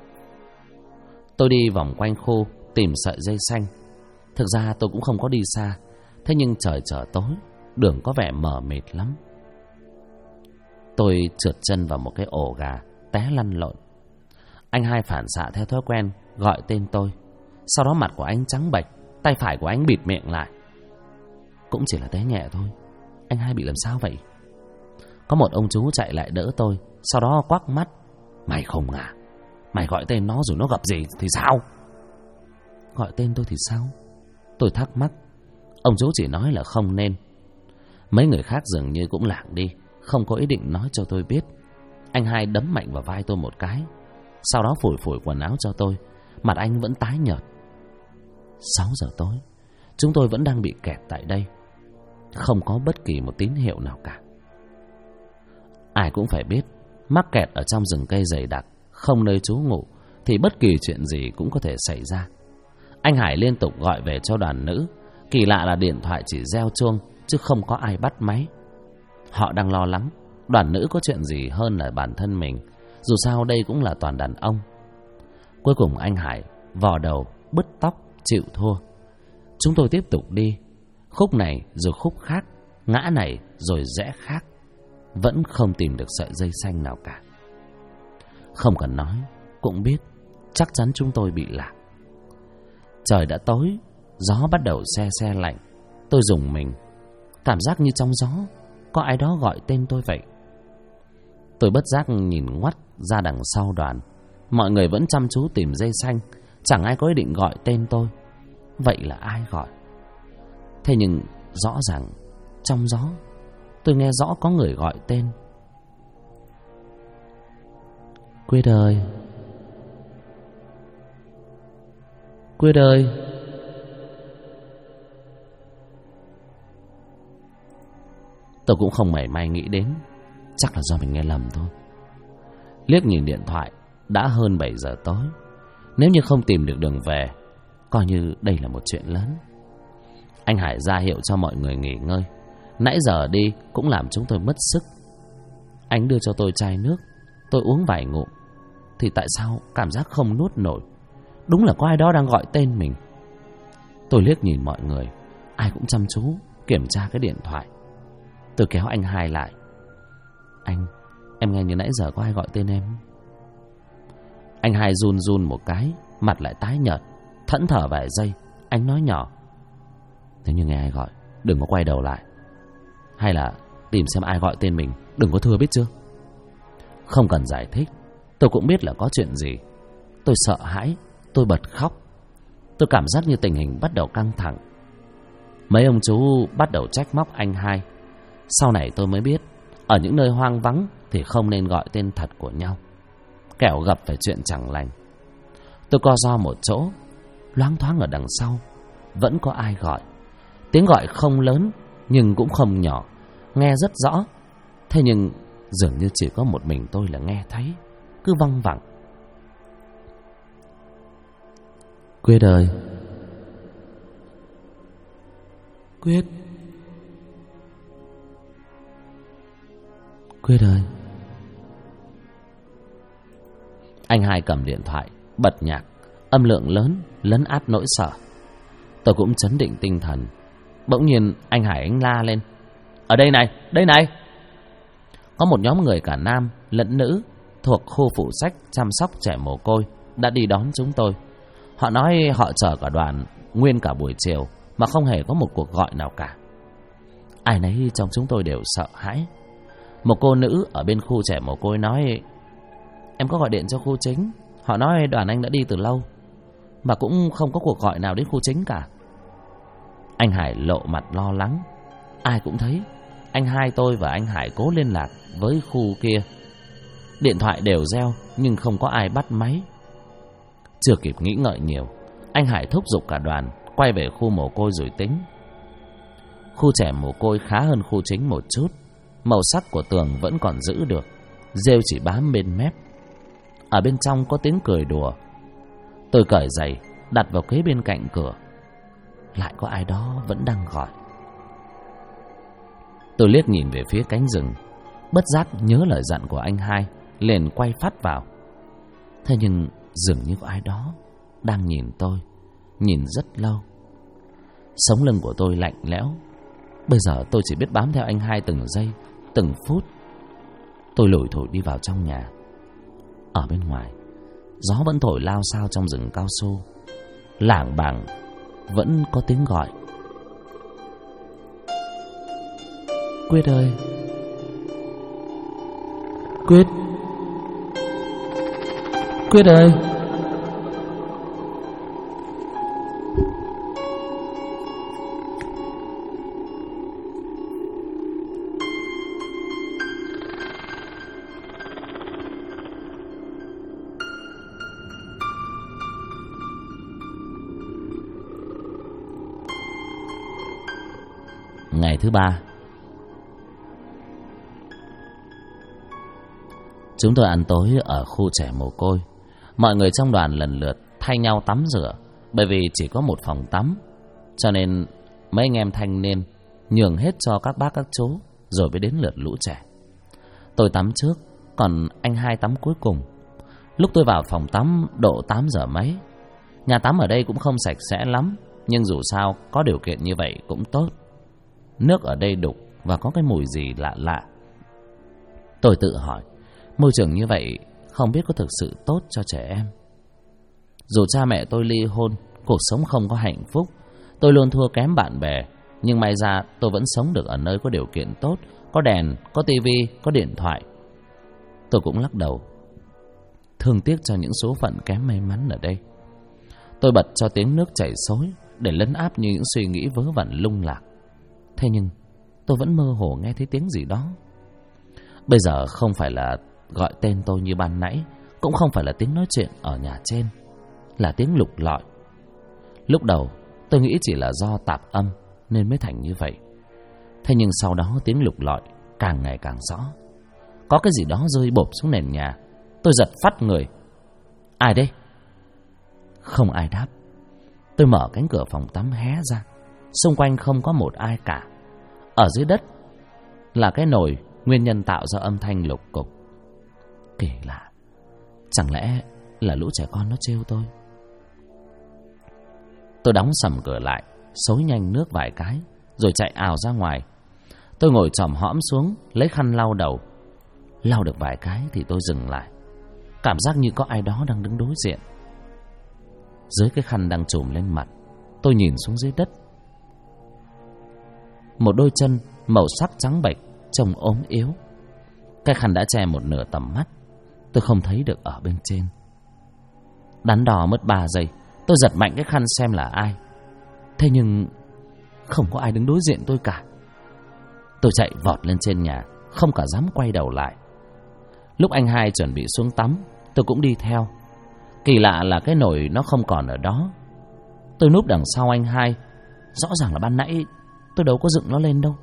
Tôi đi vòng quanh khu tìm sợi dây xanh. Thực ra tôi cũng không có đi xa. Thế nhưng trời trở tối, đường có vẻ mờ mịt lắm. Tôi trượt chân vào một cái ổ gà, té lăn lộn. Anh Hai phản xạ theo thói quen gọi tên tôi. Sau đó mặt của anh trắng bệch, tay phải của anh bịt miệng lại. Cũng chỉ là té nhẹ thôi. Anh Hai bị làm sao vậy? Có một ông chú chạy lại đỡ tôi, sau đó quắc mắt. Mày không à? Mày gọi tên nó rồi nó gặp gì thì sao? Gọi tên tôi thì sao? Tôi thắc mắc. Ông chú chỉ nói là không nên. Mấy người khác dường như cũng lảng đi, không có ý định nói cho tôi biết. Anh Hai đấm mạnh vào vai tôi một cái, sau đó phủi phủi quần áo cho tôi. Mặt anh vẫn tái nhợt. 6 giờ tối, chúng tôi vẫn đang bị kẹt tại đây, không có bất kỳ một tín hiệu nào cả. Ai cũng phải biết, mắc kẹt ở trong rừng cây dày đặc, không nơi trú ngụ, thì bất kỳ chuyện gì cũng có thể xảy ra. Anh Hải liên tục gọi về cho đoàn nữ. Kỳ lạ là điện thoại chỉ reo chuông, chứ không có ai bắt máy. Họ đang lo lắng đoàn nữ có chuyện gì hơn là bản thân mình. Dù sao đây cũng là toàn đàn ông. Cuối cùng anh Hải vò đầu, bứt tóc, chịu thua. Chúng tôi tiếp tục đi, khúc này rồi khúc khác, ngã này rồi rẽ khác, vẫn không tìm được sợi dây xanh nào cả. Không cần nói cũng biết chắc chắn chúng tôi bị lạc. Trời đã tối, gió bắt đầu se se lạnh. Tôi rùng mình, cảm giác như trong gió có ai đó gọi tên tôi vậy. Tôi bất giác nhìn ngoắt ra đằng sau đoàn. Mọi người vẫn chăm chú tìm dây xanh, chẳng ai có ý định gọi tên tôi. Vậy là ai gọi? Thế nhưng rõ ràng trong gió tôi nghe rõ có người gọi tên. Quyết ơi, Quyết ơi. Tôi cũng không mảy may nghĩ đến, chắc là do mình nghe lầm thôi. Liếc nhìn điện thoại, đã hơn 7 giờ tối. Nếu như không tìm được đường về, coi như đây là một chuyện lớn. Anh Hải ra hiệu cho mọi người nghỉ ngơi. Nãy giờ đi cũng làm chúng tôi mất sức. Anh đưa cho tôi chai nước. Tôi uống vài ngụm thì tại sao cảm giác không nuốt nổi. Đúng là có ai đó đang gọi tên mình. Tôi liếc nhìn mọi người, ai cũng chăm chú kiểm tra cái điện thoại. Tôi kéo anh Hai lại. Anh, em nghe như nãy giờ có ai gọi tên em. Anh Hai run run một cái, mặt lại tái nhợt, thẫn thờ vài giây. Anh nói nhỏ: nếu như nghe ai gọi, đừng có quay đầu lại, hay là tìm xem ai gọi tên mình, đừng có thưa biết chưa. Không cần giải thích, tôi cũng biết là có chuyện gì. Tôi sợ hãi, tôi bật khóc. Tôi cảm giác như tình hình bắt đầu căng thẳng. Mấy ông chú bắt đầu trách móc anh Hai. Sau này tôi mới biết, ở những nơi hoang vắng thì không nên gọi tên thật của nhau, kẻo gặp phải chuyện chẳng lành. Tôi co ro một chỗ, loáng thoáng ở đằng sau vẫn có ai gọi. Tiếng gọi không lớn nhưng cũng không nhỏ, nghe rất rõ. Thế nhưng dường như chỉ có một mình tôi là nghe thấy, cứ văng vẳng. Quyết ơi, Quyết, Quyết ơi. Anh Hai cầm điện thoại, bật nhạc, âm lượng lớn, lấn át nỗi sợ. Tôi cũng trấn định tinh thần. Bỗng nhiên anh Hải anh la lên: ở đây này, đây này. Có một nhóm người cả nam lẫn nữ thuộc khu phụ trách chăm sóc trẻ mồ côi đã đi đón chúng tôi. Họ nói họ chở cả đoàn nguyên cả buổi chiều mà không hề có một cuộc gọi nào cả. Ai nấy trong chúng tôi đều sợ hãi. Một cô nữ ở bên khu trẻ mồ côi nói: em có gọi điện cho khu chính, họ nói đoàn anh đã đi từ lâu mà cũng không có cuộc gọi nào đến khu chính cả. Anh Hải lộ mặt lo lắng. Ai cũng thấy anh Hai tôi và anh Hải cố liên lạc với khu kia. Điện thoại đều reo nhưng không có ai bắt máy. Chưa kịp nghĩ ngợi nhiều, anh Hải thúc giục cả đoàn quay về khu mồ côi rồi tính. Khu trẻ mồ côi khá hơn khu chính một chút. Màu sắc của tường vẫn còn giữ được, rêu chỉ bám bên mép. Ở bên trong có tiếng cười đùa. Tôi cởi giày đặt vào kế bên cạnh cửa. Lại có ai đó vẫn đang gọi. Tôi liếc nhìn về phía cánh rừng, bất giác nhớ lời dặn của anh Hai, liền quay phát vào. Thế nhưng dường như có ai đó đang nhìn tôi, nhìn rất lâu. Sống lưng của tôi lạnh lẽo. Bây giờ tôi chỉ biết bám theo anh Hai từng giây, từng phút. Tôi lủi thủi đi vào trong nhà. Ở bên ngoài, gió vẫn thổi lao xao trong rừng cao su. Lảng bảng vẫn có tiếng gọi. Quyết ơi! Quyết! Quyết ơi! Ngày thứ 3, chúng tôi ăn tối ở khu trẻ mồ côi. Mọi người trong đoàn lần lượt thay nhau tắm rửa. Bởi vì chỉ có một phòng tắm, cho nên mấy anh em thanh niên nhường hết cho các bác các chú, rồi mới đến lượt lũ trẻ. Tôi tắm trước, còn anh hai tắm cuối cùng. Lúc tôi vào phòng tắm độ 8 giờ mấy. Nhà tắm ở đây cũng không sạch sẽ lắm, nhưng dù sao có điều kiện như vậy cũng tốt. Nước ở đây đục và có cái mùi gì lạ lạ. Tôi tự hỏi, môi trường như vậy không biết có thực sự tốt cho trẻ em. Dù cha mẹ tôi ly hôn, cuộc sống không có hạnh phúc, tôi luôn thua kém bạn bè, nhưng may ra tôi vẫn sống được ở nơi có điều kiện tốt, có đèn, có tivi, có điện thoại. Tôi cũng lắc đầu, thương tiếc cho những số phận kém may mắn ở đây. Tôi bật cho tiếng nước chảy xối để lấn áp như những suy nghĩ vớ vẩn lung lạc. Thế nhưng tôi vẫn mơ hồ nghe thấy tiếng gì đó. Bây giờ không phải là gọi tên tôi như ban nãy, cũng không phải là tiếng nói chuyện ở nhà trên, là tiếng lục lọi. Lúc đầu tôi nghĩ chỉ là do tạp âm nên mới thành như vậy. Thế nhưng sau đó tiếng lục lọi càng ngày càng rõ. Có cái gì đó rơi bộp xuống nền nhà. Tôi giật phắt người. Ai đây? Không ai đáp. Tôi mở cánh cửa phòng tắm hé ra. Xung quanh không có một ai cả. Ở dưới đất là cái nồi nguyên nhân tạo ra âm thanh lục cục. Kỳ lạ, chẳng lẽ là lũ trẻ con nó trêu tôi? Tôi đóng sầm cửa lại, xối nhanh nước vài cái, rồi chạy ào ra ngoài. Tôi ngồi chòm hõm xuống, lấy khăn lau đầu. Lau được vài cái thì tôi dừng lại. Cảm giác như có ai đó đang đứng đối diện. Dưới cái khăn đang trùm lên mặt, tôi nhìn xuống dưới đất. Một đôi chân màu sắc trắng bệch, trông ốm yếu. Cái khăn đã che một nửa tầm mắt, tôi không thấy được ở bên trên. Đắn đo mất 3 giây, tôi giật mạnh cái khăn xem là ai. Thế nhưng không có ai đứng đối diện tôi cả. Tôi chạy vọt lên trên nhà, không cả dám quay đầu lại. Lúc anh hai chuẩn bị xuống tắm, tôi cũng đi theo. Kỳ lạ là cái nồi nó không còn ở đó. Tôi núp đằng sau anh hai. Rõ ràng là ban nãy tôi đâu có dựng nó lên đâu.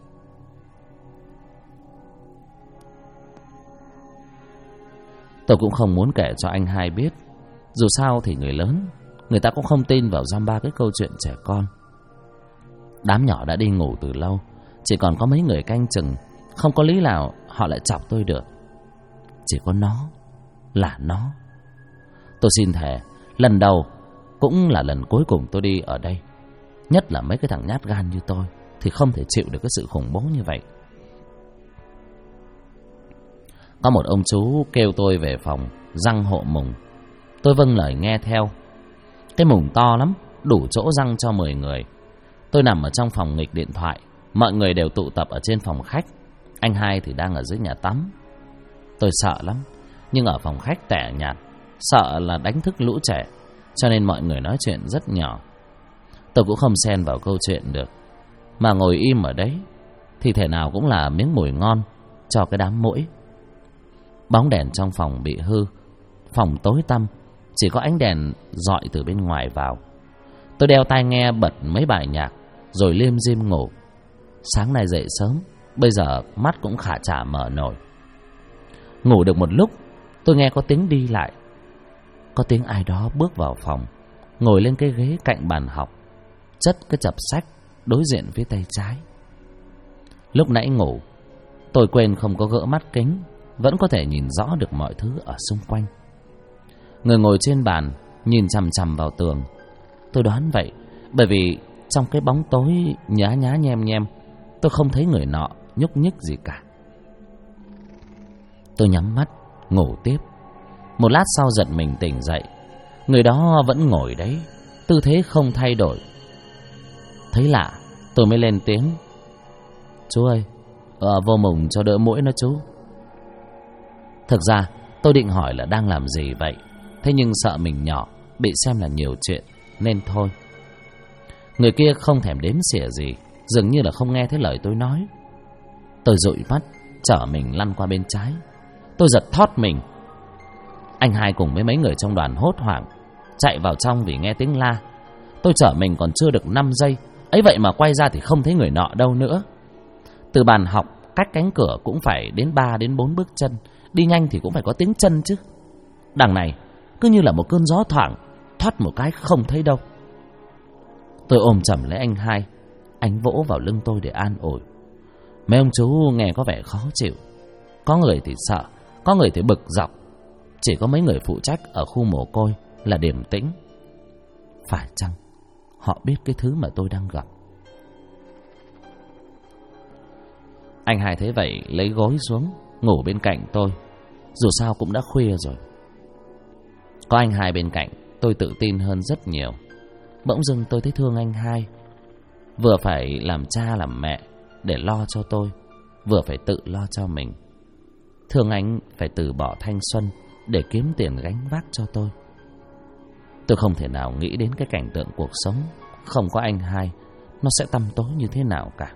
Tôi cũng không muốn kể cho anh hai biết. Dù sao thì người lớn, người ta cũng không tin vào dăm ba cái câu chuyện trẻ con. Đám nhỏ đã đi ngủ từ lâu, chỉ còn có mấy người canh chừng. Không có lý nào họ lại chọc tôi được. Chỉ có nó, là nó. Tôi xin thề, lần đầu cũng là lần cuối cùng tôi đi ở đây. Nhất là mấy cái thằng nhát gan như tôi thì không thể chịu được cái sự khủng bố như vậy. Có một ông chú kêu tôi về phòng răng hộ mùng. Tôi vâng lời nghe theo. Cái mùng to lắm, đủ chỗ răng cho 10 người. Tôi nằm ở trong phòng nghịch điện thoại. Mọi người đều tụ tập ở trên phòng khách. Anh hai thì đang ở dưới nhà tắm. Tôi sợ lắm, nhưng ở phòng khách tẻ nhạt, sợ là đánh thức lũ trẻ, cho nên mọi người nói chuyện rất nhỏ. Tôi cũng không xen vào câu chuyện được, mà ngồi im ở đấy thì thể nào cũng là miếng mồi ngon cho cái đám muỗi. Bóng đèn trong phòng bị hư, phòng tối tăm, chỉ có ánh đèn rọi từ bên ngoài vào. Tôi đeo tai nghe bật mấy bài nhạc, rồi liêm diêm ngủ. Sáng nay dậy sớm, bây giờ mắt cũng khả chả mở nổi. Ngủ được một lúc, tôi nghe có tiếng đi lại. Có tiếng ai đó bước vào phòng, ngồi lên cái ghế cạnh bàn học, chất cái chặp sách đối diện phía tay trái. Lúc nãy ngủ, tôi quên không có gỡ mắt kính, vẫn có thể nhìn rõ được mọi thứ ở xung quanh. Người ngồi trên bàn nhìn chằm chằm vào tường. Tôi đoán vậy, bởi vì trong cái bóng tối nhá nhá nhem nhem, tôi không thấy người nọ nhúc nhích gì cả. Tôi nhắm mắt, ngủ tiếp. Một lát sau giật mình tỉnh dậy. Người đó vẫn ngồi đấy, tư thế không thay đổi. Thấy lạ, tôi mới lên tiếng: "Chú ơi, vô mùng cho đỡ muỗi nó chú." Thực ra tôi định hỏi là đang làm gì vậy, thế nhưng sợ mình nhỏ, bị xem là nhiều chuyện, nên thôi. Người kia không thèm đếm xỉa gì, dường như là không nghe thấy lời tôi nói. Tôi dụi mắt, trở mình lăn qua bên trái. Tôi giật thót mình. Anh Hai cùng với mấy người trong đoàn hốt hoảng chạy vào trong vì nghe tiếng la. Tôi trở mình còn chưa được 5 giây, ấy vậy mà quay ra thì không thấy người nọ đâu nữa. Từ bàn học cách cánh cửa cũng phải đến 3 đến 4 bước chân, đi nhanh thì cũng phải có tiếng chân chứ. Đằng này cứ như là một cơn gió thoảng, thoát một cái không thấy đâu. Tôi ôm chầm lấy anh Hai, anh vỗ vào lưng tôi để an ủi. Mấy ông chú nghe có vẻ khó chịu, có người thì sợ, có người thì bực dọc. Chỉ có mấy người phụ trách ở khu mồ côi là điềm tĩnh. Phải chăng họ biết cái thứ mà tôi đang gặp? Anh Hai thấy vậy lấy gối xuống ngủ bên cạnh tôi. Dù sao cũng đã khuya rồi. Có anh Hai bên cạnh, tôi tự tin hơn rất nhiều. Bỗng dưng tôi thấy thương anh Hai. Vừa phải làm cha làm mẹ để lo cho tôi, vừa phải tự lo cho mình. Thương anh phải từ bỏ thanh xuân để kiếm tiền gánh vác cho tôi. Tôi không thể nào nghĩ đến cái cảnh tượng cuộc sống không có anh Hai nó sẽ tăm tối như thế nào cả.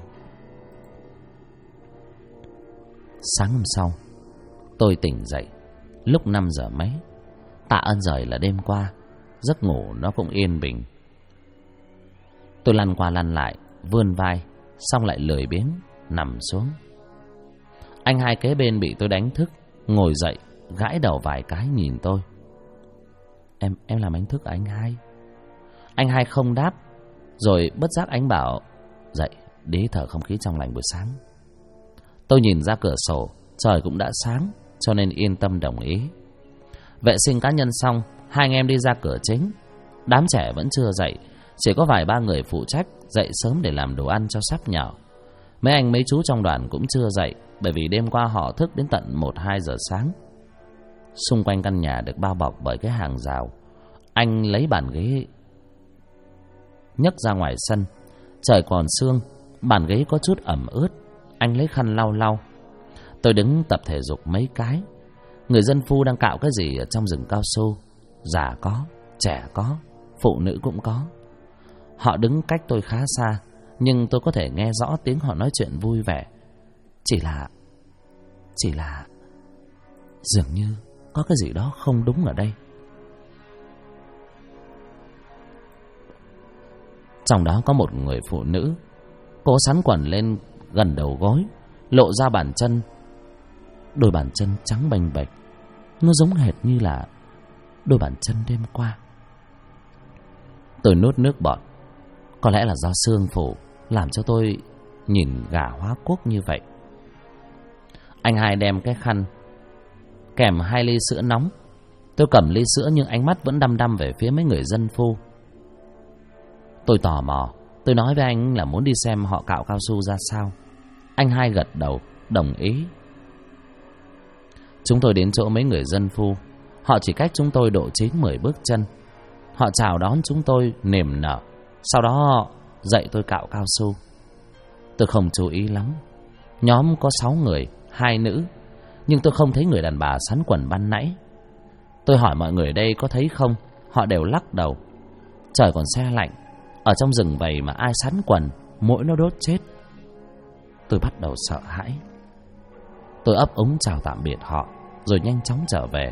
Sáng hôm sau, tôi tỉnh dậy lúc 5 giờ mấy. Tạ ơn giời là đêm qua giấc ngủ nó cũng yên bình. Tôi lăn qua lăn lại, vươn vai, xong lại lười biếng nằm xuống. Anh Hai kế bên bị tôi đánh thức, ngồi dậy, gãi đầu vài cái nhìn tôi. Em làm anh thức à anh Hai? Anh Hai không đáp, rồi bất giác anh bảo: "Dậy, để thở không khí trong lành buổi sáng." Tôi nhìn ra cửa sổ, trời cũng đã sáng, cho nên yên tâm đồng ý. Vệ sinh cá nhân xong, hai anh em đi ra cửa chính. Đám trẻ vẫn chưa dậy, chỉ có vài ba người phụ trách dậy sớm để làm đồ ăn cho sắp nhỏ. Mấy anh mấy chú trong đoàn cũng chưa dậy, bởi vì đêm qua họ thức đến tận 1-2 giờ sáng. Xung quanh căn nhà được bao bọc bởi cái hàng rào. Anh lấy bàn ghế nhấc ra ngoài sân. Trời còn sương, bàn ghế có chút ẩm ướt. Anh lấy khăn lau lau. Tôi đứng tập thể dục mấy cái. Người dân phu đang cạo cái gì ở trong rừng cao su. Già có, trẻ có, phụ nữ cũng có. Họ đứng cách tôi khá xa, nhưng tôi có thể nghe rõ tiếng họ nói chuyện vui vẻ. Chỉ là dường như có cái gì đó không đúng ở đây. Trong đó có một người phụ nữ. Cô xắn quần lên gần đầu gối, lộ ra bàn chân. Đôi bàn chân trắng bềnh bệch, nó giống hệt như là đôi bàn chân đêm qua. Tôi nuốt nước bọt. Có lẽ là do sương phủ làm cho tôi nhìn gà hóa quốc như vậy. Anh Hai đem cái khăn kèm 2 ly sữa nóng. Tôi cầm ly sữa nhưng ánh mắt vẫn đăm đăm về phía mấy người dân phu. Tôi tò mò, tôi nói với anh là muốn đi xem họ cạo cao su ra sao. Anh Hai gật đầu, đồng ý. Chúng tôi đến chỗ mấy người dân phu. Họ chỉ cách chúng tôi độ 9-10 bước chân. Họ chào đón chúng tôi niềm nở. Sau đó dạy tôi cạo cao su. Tôi không chú ý lắm. Nhóm có 6 người, 2 nữ. Nhưng tôi không thấy người đàn bà xắn quần ban nãy. Tôi hỏi mọi người đây có thấy không. Họ đều lắc đầu. Trời còn se lạnh. Ở trong rừng vậy mà ai xắn quần, muỗi nó đốt chết. Tôi bắt đầu sợ hãi. Tôi ấp úng chào tạm biệt họ, rồi nhanh chóng trở về.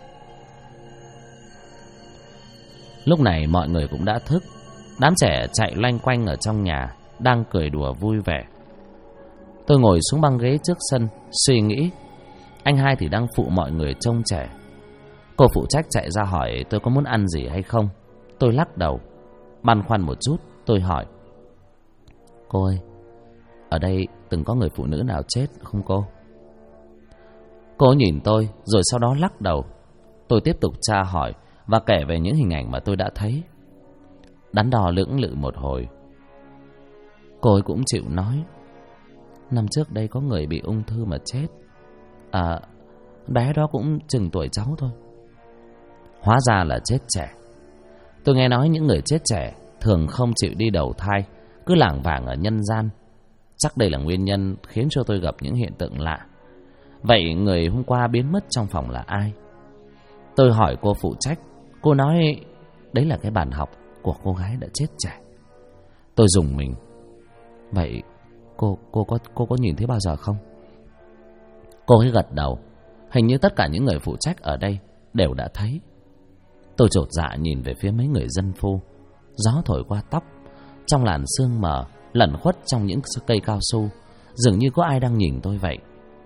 Lúc này mọi người cũng đã thức. Đám trẻ chạy loanh quanh ở trong nhà, đang cười đùa vui vẻ. Tôi ngồi xuống băng ghế trước sân, suy nghĩ. Anh Hai thì đang phụ mọi người trông trẻ. Cô phụ trách chạy ra hỏi tôi có muốn ăn gì hay không. Tôi lắc đầu. Băn khoăn một chút, tôi hỏi: "Cô ơi, ở đây từng có người phụ nữ nào chết không cô?" Cô nhìn tôi, rồi sau đó lắc đầu. Tôi tiếp tục tra hỏi và kể về những hình ảnh mà tôi đã thấy. Đắn đo lưỡng lự một hồi, cô ấy cũng chịu nói: "Năm trước đây có người bị ung thư mà chết. bé đó cũng chừng tuổi cháu thôi. Hóa ra là chết trẻ. Tôi nghe nói những người chết trẻ thường không chịu đi đầu thai, cứ lảng vảng ở nhân gian. Chắc đây là nguyên nhân khiến cho tôi gặp những hiện tượng lạ. Vậy người hôm qua biến mất trong phòng là ai? Tôi hỏi cô phụ trách. Cô nói đấy là cái bàn học của cô gái đã chết trẻ. Tôi rùng mình. Vậy cô có nhìn thấy bao giờ không? Cô ấy gật đầu. Hình như tất cả những người phụ trách ở đây đều đã thấy. Tôi chột dạ nhìn về phía mấy người dân phu. Gió thổi qua tóc, trong làn sương mờ lẩn khuất trong những cây cao su, dường như có ai đang nhìn tôi vậy.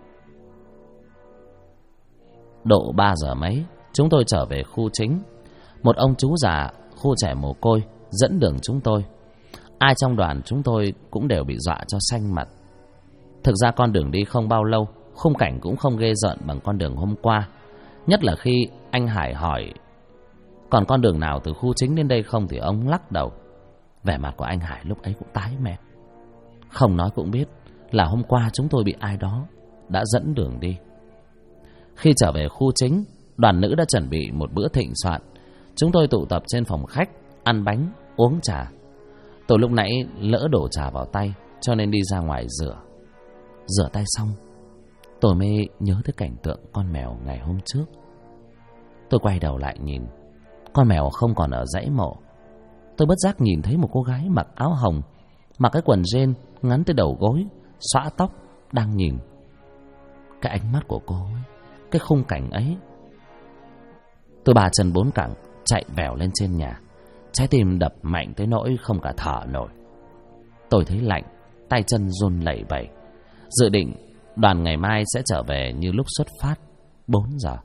Độ 3 giờ mấy, chúng tôi trở về khu chính. Một ông chú già khu trẻ mồ côi dẫn đường chúng tôi. Ai trong đoàn chúng tôi cũng đều bị dọa cho xanh mặt. Thực ra con đường đi không bao lâu, khung cảnh cũng không ghê rợn bằng con đường hôm qua. Nhất là khi anh Hải hỏi còn con đường nào từ khu chính đến đây không thì ông lắc đầu. Vẻ mặt của anh Hải lúc ấy cũng tái mét. Không nói cũng biết là hôm qua chúng tôi bị ai đó đã dẫn đường đi. Khi trở về khu chính, đoàn nữ đã chuẩn bị một bữa thịnh soạn. Chúng tôi tụ tập trên phòng khách, ăn bánh, uống trà. Tôi lúc nãy lỡ đổ trà vào tay, cho nên đi ra ngoài rửa. Rửa tay xong, tôi mới nhớ tới cảnh tượng con mèo ngày hôm trước. Tôi quay đầu lại nhìn, con mèo không còn ở dãy mộ. Tôi bất giác nhìn thấy một cô gái mặc áo hồng, mặc cái quần jean ngắn tới đầu gối, xõa tóc, đang nhìn. Cái ánh mắt của cô ấy, cái khung cảnh ấy. Tôi 3 chân 4 cẳng chạy vèo lên trên nhà. Trái tim đập mạnh tới nỗi không cả thở nổi. Tôi thấy lạnh, tay chân run lẩy bẩy. Dự định đoàn ngày mai sẽ trở về như lúc xuất phát, 4 giờ.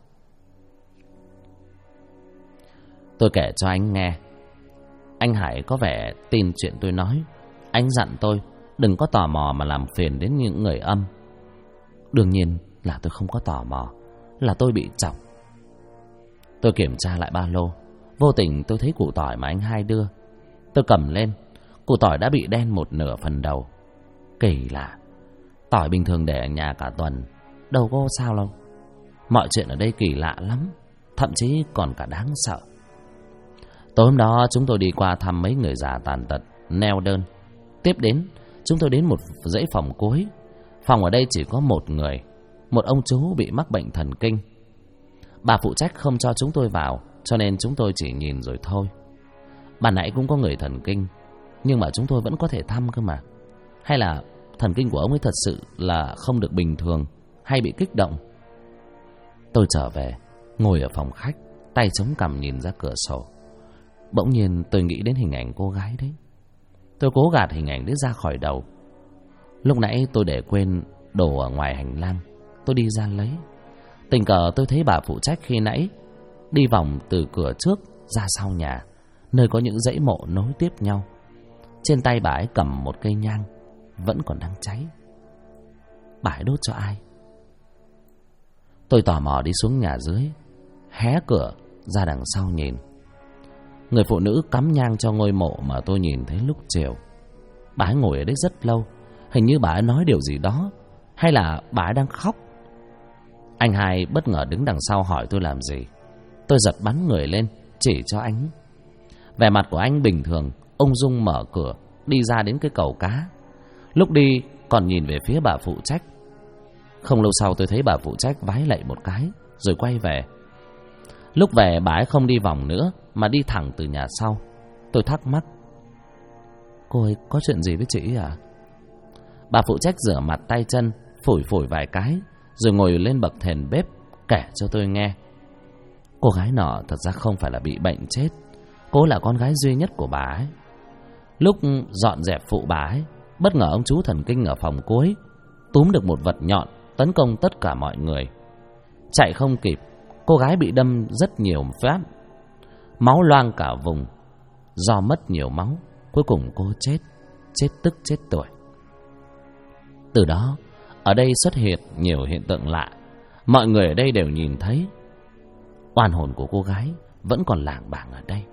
Tôi kể cho anh nghe. Anh Hải có vẻ tin chuyện tôi nói. Anh dặn tôi đừng có tò mò mà làm phiền đến những người âm. Đương nhiên là tôi không có tò mò, là tôi bị chọc. Tôi kiểm tra lại ba lô. Vô tình tôi thấy củ tỏi mà anh Hai đưa. Tôi cầm lên. Củ tỏi đã bị đen một nửa phần đầu. Kỳ lạ, tỏi bình thường để ở nhà cả tuần, đâu có sao đâu. Mọi chuyện ở đây kỳ lạ lắm, thậm chí còn cả đáng sợ. Tối hôm đó chúng tôi đi qua thăm mấy người già tàn tật, neo đơn. Tiếp đến chúng tôi đến một dãy phòng cuối. Phòng ở đây chỉ có một người, một ông chú bị mắc bệnh thần kinh. Bà phụ trách không cho chúng tôi vào, cho nên chúng tôi chỉ nhìn rồi thôi. Bà nãy cũng có người thần kinh, nhưng mà chúng tôi vẫn có thể thăm cơ mà. Hay là thần kinh của ông ấy thật sự là không được bình thường, hay bị kích động? Tôi trở về, ngồi ở phòng khách, tay chống cằm nhìn ra cửa sổ. Bỗng nhiên tôi nghĩ đến hình ảnh cô gái đấy. Tôi cố gạt hình ảnh đấy ra khỏi đầu. Lúc nãy tôi để quên đồ ở ngoài hành lang. Tôi đi ra lấy. Tình cờ tôi thấy bà phụ trách khi nãy đi vòng từ cửa trước ra sau nhà, nơi có những dãy mộ nối tiếp nhau. Trên tay bà ấy cầm một cây nhang vẫn còn đang cháy. Bà ấy đốt cho ai? Tôi tò mò đi xuống nhà dưới, hé cửa ra đằng sau nhìn. Người phụ nữ cắm nhang cho ngôi mộ mà tôi nhìn thấy lúc chiều. Bà ấy ngồi ở đấy rất lâu. Hình như bà ấy nói điều gì đó, hay là bà ấy đang khóc. Anh Hai bất ngờ đứng đằng sau hỏi tôi làm gì. Tôi giật bắn người lên, chỉ cho anh. Vẻ mặt của anh bình thường, ung dung mở cửa, đi ra đến cái cầu cá. Lúc đi còn nhìn về phía bà phụ trách. Không lâu sau tôi thấy bà phụ trách vái lạy một cái, rồi quay về. Lúc về bà ấy không đi vòng nữa, mà đi thẳng từ nhà sau. Tôi thắc mắc, cô ấy có chuyện gì với chị à? Bà phụ trách rửa mặt tay chân, phủi phủi vài cái, rồi ngồi lên bậc thềm bếp kể cho tôi nghe. Cô gái nọ thật ra không phải là bị bệnh chết. Cô là con gái duy nhất của bà ấy. Lúc dọn dẹp phụ bà ấy, bất ngờ ông chú thần kinh ở phòng cuối túm được một vật nhọn tấn công tất cả mọi người. Chạy không kịp, cô gái bị đâm rất nhiều phát, máu loang cả vùng. Do mất nhiều máu, cuối cùng cô chết tức chết tuổi. Từ đó, ở đây xuất hiện nhiều hiện tượng lạ. Mọi người ở đây đều nhìn thấy. Oan hồn của cô gái vẫn còn lảng bảng ở đây.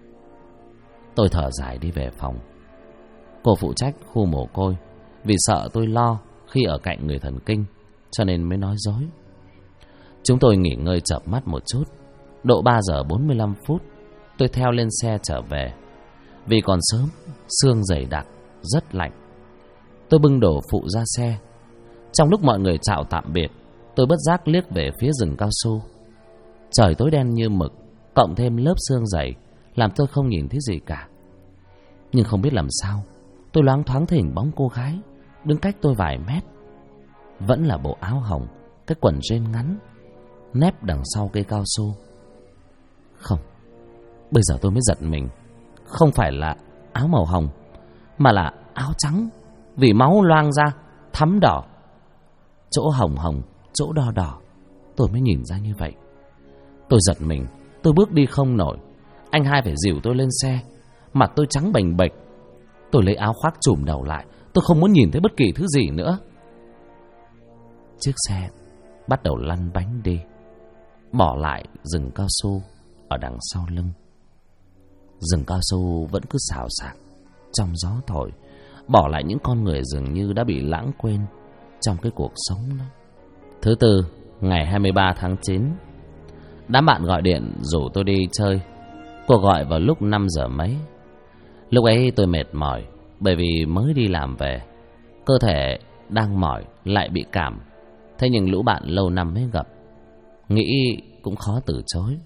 Tôi thở dài đi về phòng. Cô phụ trách khu mồ côi vì sợ tôi lo khi ở cạnh người thần kinh, cho nên mới nói dối. Chúng tôi nghỉ ngơi chợp mắt một chút. Độ 3 giờ 45 phút, tôi theo lên xe trở về. Vì còn sớm, sương dày đặc, rất lạnh. Tôi bưng đồ phụ ra xe. Trong lúc mọi người chào tạm biệt, tôi bất giác liếc về phía rừng cao su. Trời tối đen như mực, cộng thêm lớp sương dày, làm tôi không nhìn thấy gì cả. Nhưng không biết làm sao, tôi loáng thoáng thấy hình bóng cô gái đứng cách tôi vài mét. Vẫn là bộ áo hồng, cái quần jean ngắn, nép đằng sau cây cao su. Không, bây giờ tôi mới giật mình. Không phải là áo màu hồng, mà là áo trắng, vì máu loang ra, thắm đỏ. Chỗ hồng hồng, chỗ đỏ đỏ. Tôi mới nhìn ra như vậy. Tôi giật mình, tôi bước đi không nổi. Anh hai phải dìu tôi lên xe. Mặt tôi trắng bềnh bệch. Tôi lấy áo khoác trùm đầu lại. Tôi không muốn nhìn thấy bất kỳ thứ gì nữa. Chiếc xe bắt đầu lăn bánh đi, bỏ lại rừng cao su ở đằng sau lưng. Rừng cao su vẫn cứ xào xạc trong gió thổi, bỏ lại những con người dường như đã bị lãng quên trong cái cuộc sống đó. Thứ tư, ngày 23 tháng 9, đám bạn gọi điện rủ tôi đi chơi. Cuộc gọi vào lúc 5 giờ mấy. Lúc ấy tôi mệt mỏi, bởi vì mới đi làm về. Cơ thể đang mỏi lại bị cảm. Thế nhưng lũ bạn lâu năm mới gặp, nghĩ cũng khó từ chối.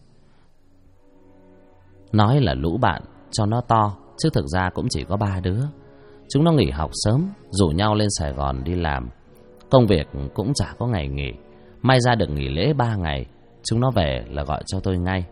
Nói là lũ bạn cho nó to, chứ thực ra cũng chỉ có 3 đứa. Chúng nó nghỉ học sớm, rủ nhau lên Sài Gòn đi làm. Công việc cũng chả có ngày nghỉ. May ra được nghỉ lễ 3 ngày. Chúng nó về là gọi cho tôi ngay.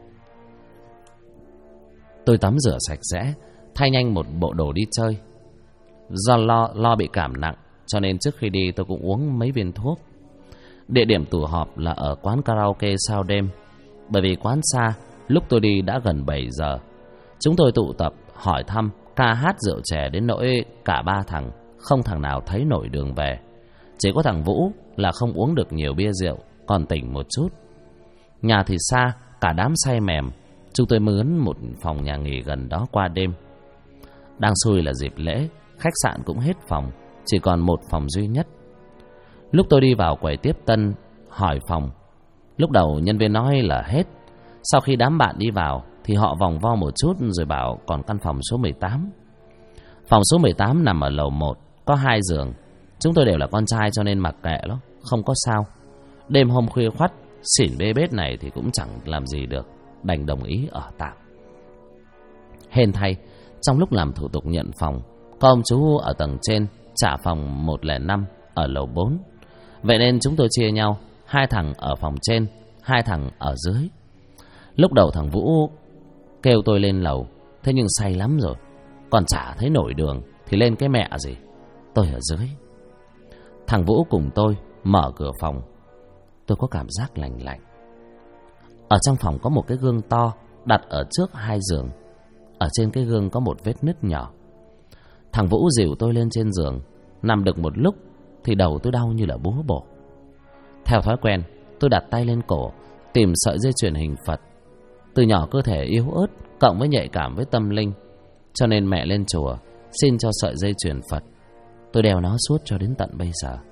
Tôi tắm rửa sạch sẽ, thay nhanh một bộ đồ đi chơi. Do lo bị cảm nặng, cho nên trước khi đi tôi cũng uống mấy viên thuốc. Địa điểm tụ họp là ở quán karaoke sau đêm. Bởi vì quán xa, lúc tôi đi đã gần 7 giờ. Chúng tôi tụ tập, hỏi thăm, ca hát rượu chè đến nỗi cả 3 thằng không thằng nào thấy nổi đường về. Chỉ có thằng Vũ là không uống được nhiều bia rượu, còn tỉnh một chút. Nhà thì xa, cả đám say mềm. Chúng tôi mướn một phòng nhà nghỉ gần đó qua đêm. Đang xui là dịp lễ, khách sạn cũng hết phòng, chỉ còn một phòng duy nhất. Lúc tôi đi vào quầy tiếp tân hỏi phòng, lúc đầu nhân viên nói là hết. Sau khi đám bạn đi vào thì họ vòng vo một chút rồi bảo còn căn phòng số 18. Phòng số 18 nằm ở lầu 1, có 2 giường. Chúng tôi đều là con trai cho nên mặc kệ nó, không có sao. Đêm hôm khuya khoắt, xỉn bê bết này thì cũng chẳng làm gì được, đành đồng ý ở tạm. Hên thay, trong lúc làm thủ tục nhận phòng, có ông chú ở tầng trên trả phòng 105 ở lầu 4. Vậy nên chúng tôi chia nhau, 2 thằng ở phòng trên, 2 thằng ở dưới. Lúc đầu thằng Vũ kêu tôi lên lầu, thế nhưng say lắm rồi, còn chả thấy nổi đường thì lên cái mẹ gì. Tôi ở dưới. Thằng Vũ cùng tôi mở cửa phòng. Tôi có cảm giác lành lạnh. Ở trong phòng có một cái gương to đặt ở trước 2 giường. Ở trên cái gương có một vết nứt nhỏ. Thằng Vũ dìu tôi lên trên giường. Nằm được một lúc thì đầu tôi đau như là búa bổ. Theo thói quen, tôi đặt tay lên cổ, tìm sợi dây chuyền hình Phật. Từ nhỏ cơ thể yếu ớt, cộng với nhạy cảm với tâm linh, cho nên mẹ lên chùa xin cho sợi dây chuyền Phật. Tôi đeo nó suốt cho đến tận bây giờ.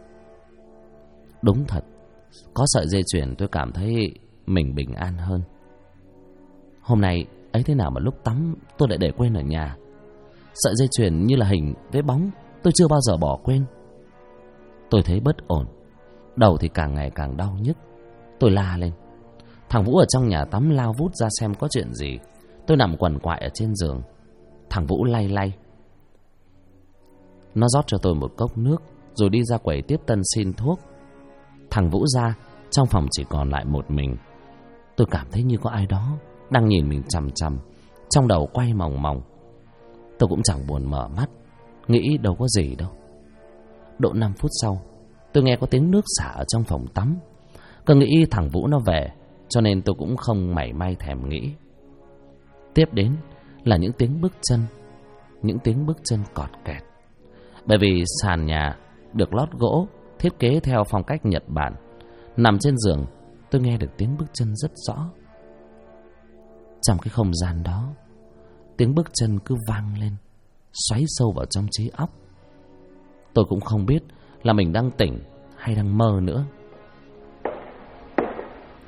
Đúng thật, có sợi dây chuyền tôi cảm thấy mình bình an hơn. Hôm nay ấy thế nào mà lúc tắm tôi lại để quên ở nhà. Sợi dây chuyền như là hình với bóng, tôi chưa bao giờ bỏ quên. Tôi thấy bất ổn, đầu thì càng ngày càng đau nhức. Tôi la lên. Thằng Vũ ở trong nhà tắm lao vút ra xem có chuyện gì. Tôi nằm quằn quại ở trên giường. Thằng Vũ lay lay. Nó rót cho tôi một cốc nước, rồi đi ra quầy tiếp tân xin thuốc. Thằng Vũ ra, trong phòng chỉ còn lại một mình. Tôi cảm thấy như có ai đó đang nhìn mình chằm chằm, trong đầu quay mòng mòng. Tôi cũng chẳng buồn mở mắt, nghĩ đâu có gì đâu. Độ 5 phút sau, tôi nghe có tiếng nước xả ở trong phòng tắm. Cứ nghĩ thằng Vũ nó về, cho nên tôi cũng không mảy may thèm nghĩ. Tiếp đến là những tiếng bước chân, những tiếng bước chân cọt kẹt. Bởi vì sàn nhà được lót gỗ, thiết kế theo phong cách Nhật Bản. Nằm trên giường, tôi nghe được tiếng bước chân rất rõ. Trong cái không gian đó, tiếng bước chân cứ vang lên, xoáy sâu vào trong trí óc. Tôi cũng không biết là mình đang tỉnh hay đang mơ nữa.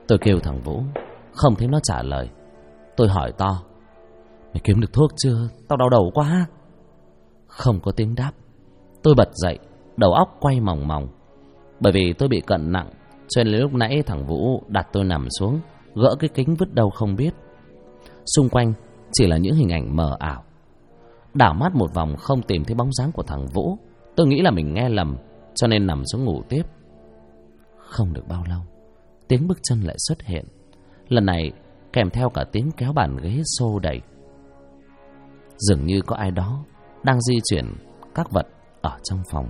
Tôi kêu thằng Vũ, không thấy nó trả lời. Tôi hỏi to, mày kiếm được thuốc chưa? Tao đau đầu quá. Không có tiếng đáp. Tôi bật dậy, đầu óc quay mòng mòng. Bởi vì tôi bị cận nặng, cho nên lúc nãy thằng Vũ đặt tôi nằm xuống, gỡ cái kính vứt đâu không biết. Xung quanh chỉ là những hình ảnh mờ ảo. Đảo mắt một vòng không tìm thấy bóng dáng của thằng Vũ. Tôi nghĩ là mình nghe lầm, cho nên nằm xuống ngủ tiếp. Không được bao lâu, tiếng bước chân lại xuất hiện. Lần này kèm theo cả tiếng kéo bàn ghế xô đẩy. Dường như có ai đó đang di chuyển các vật ở trong phòng.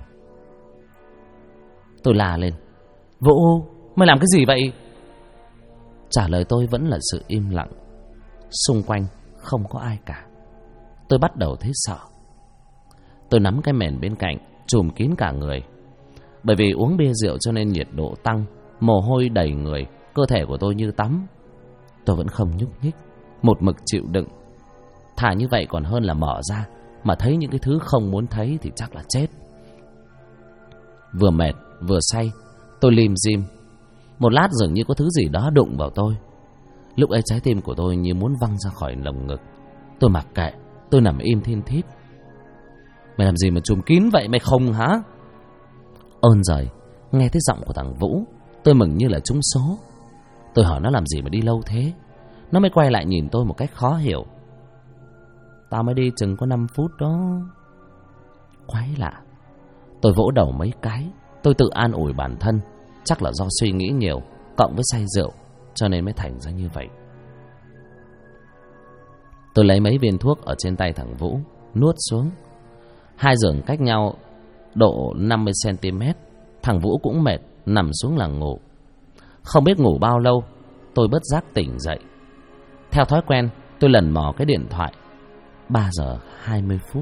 Tôi la lên, Vũ, mày làm cái gì vậy? Trả lời tôi vẫn là sự im lặng. Xung quanh không có ai cả. Tôi bắt đầu thấy sợ. Tôi nắm cái mền bên cạnh, trùm kín cả người. Bởi vì uống bia rượu cho nên nhiệt độ tăng, mồ hôi đầy người, cơ thể của tôi như tắm. Tôi vẫn không nhúc nhích, một mực chịu đựng. Thà như vậy còn hơn là mở ra mà thấy những cái thứ không muốn thấy thì chắc là chết. Vừa mệt vừa say, tôi lim dim. Một lát dường như có thứ gì đó đụng vào tôi. Lúc ấy trái tim của tôi như muốn văng ra khỏi lồng ngực. Tôi mặc kệ, tôi nằm im thiên thít. Mày làm gì mà trùm kín vậy, mày không hả? Ơn giời, nghe thấy giọng của thằng Vũ, tôi mừng như là trúng số. Tôi hỏi nó làm gì mà đi lâu thế. Nó mới quay lại nhìn tôi một cách khó hiểu. Tao mới đi chừng có 5 phút đó. Quái lạ. Tôi vỗ đầu mấy cái. Tôi tự an ủi bản thân, chắc là do suy nghĩ nhiều cộng với say rượu cho nên mới thành ra như vậy. Tôi lấy mấy viên thuốc ở trên tay thằng Vũ, nuốt xuống. 2 giường cách nhau độ 50 cm. Thằng Vũ cũng mệt, nằm xuống là ngủ. Không biết ngủ bao lâu, tôi bất giác tỉnh dậy. Theo thói quen, tôi lần mò cái điện thoại. 3 giờ 20 phút.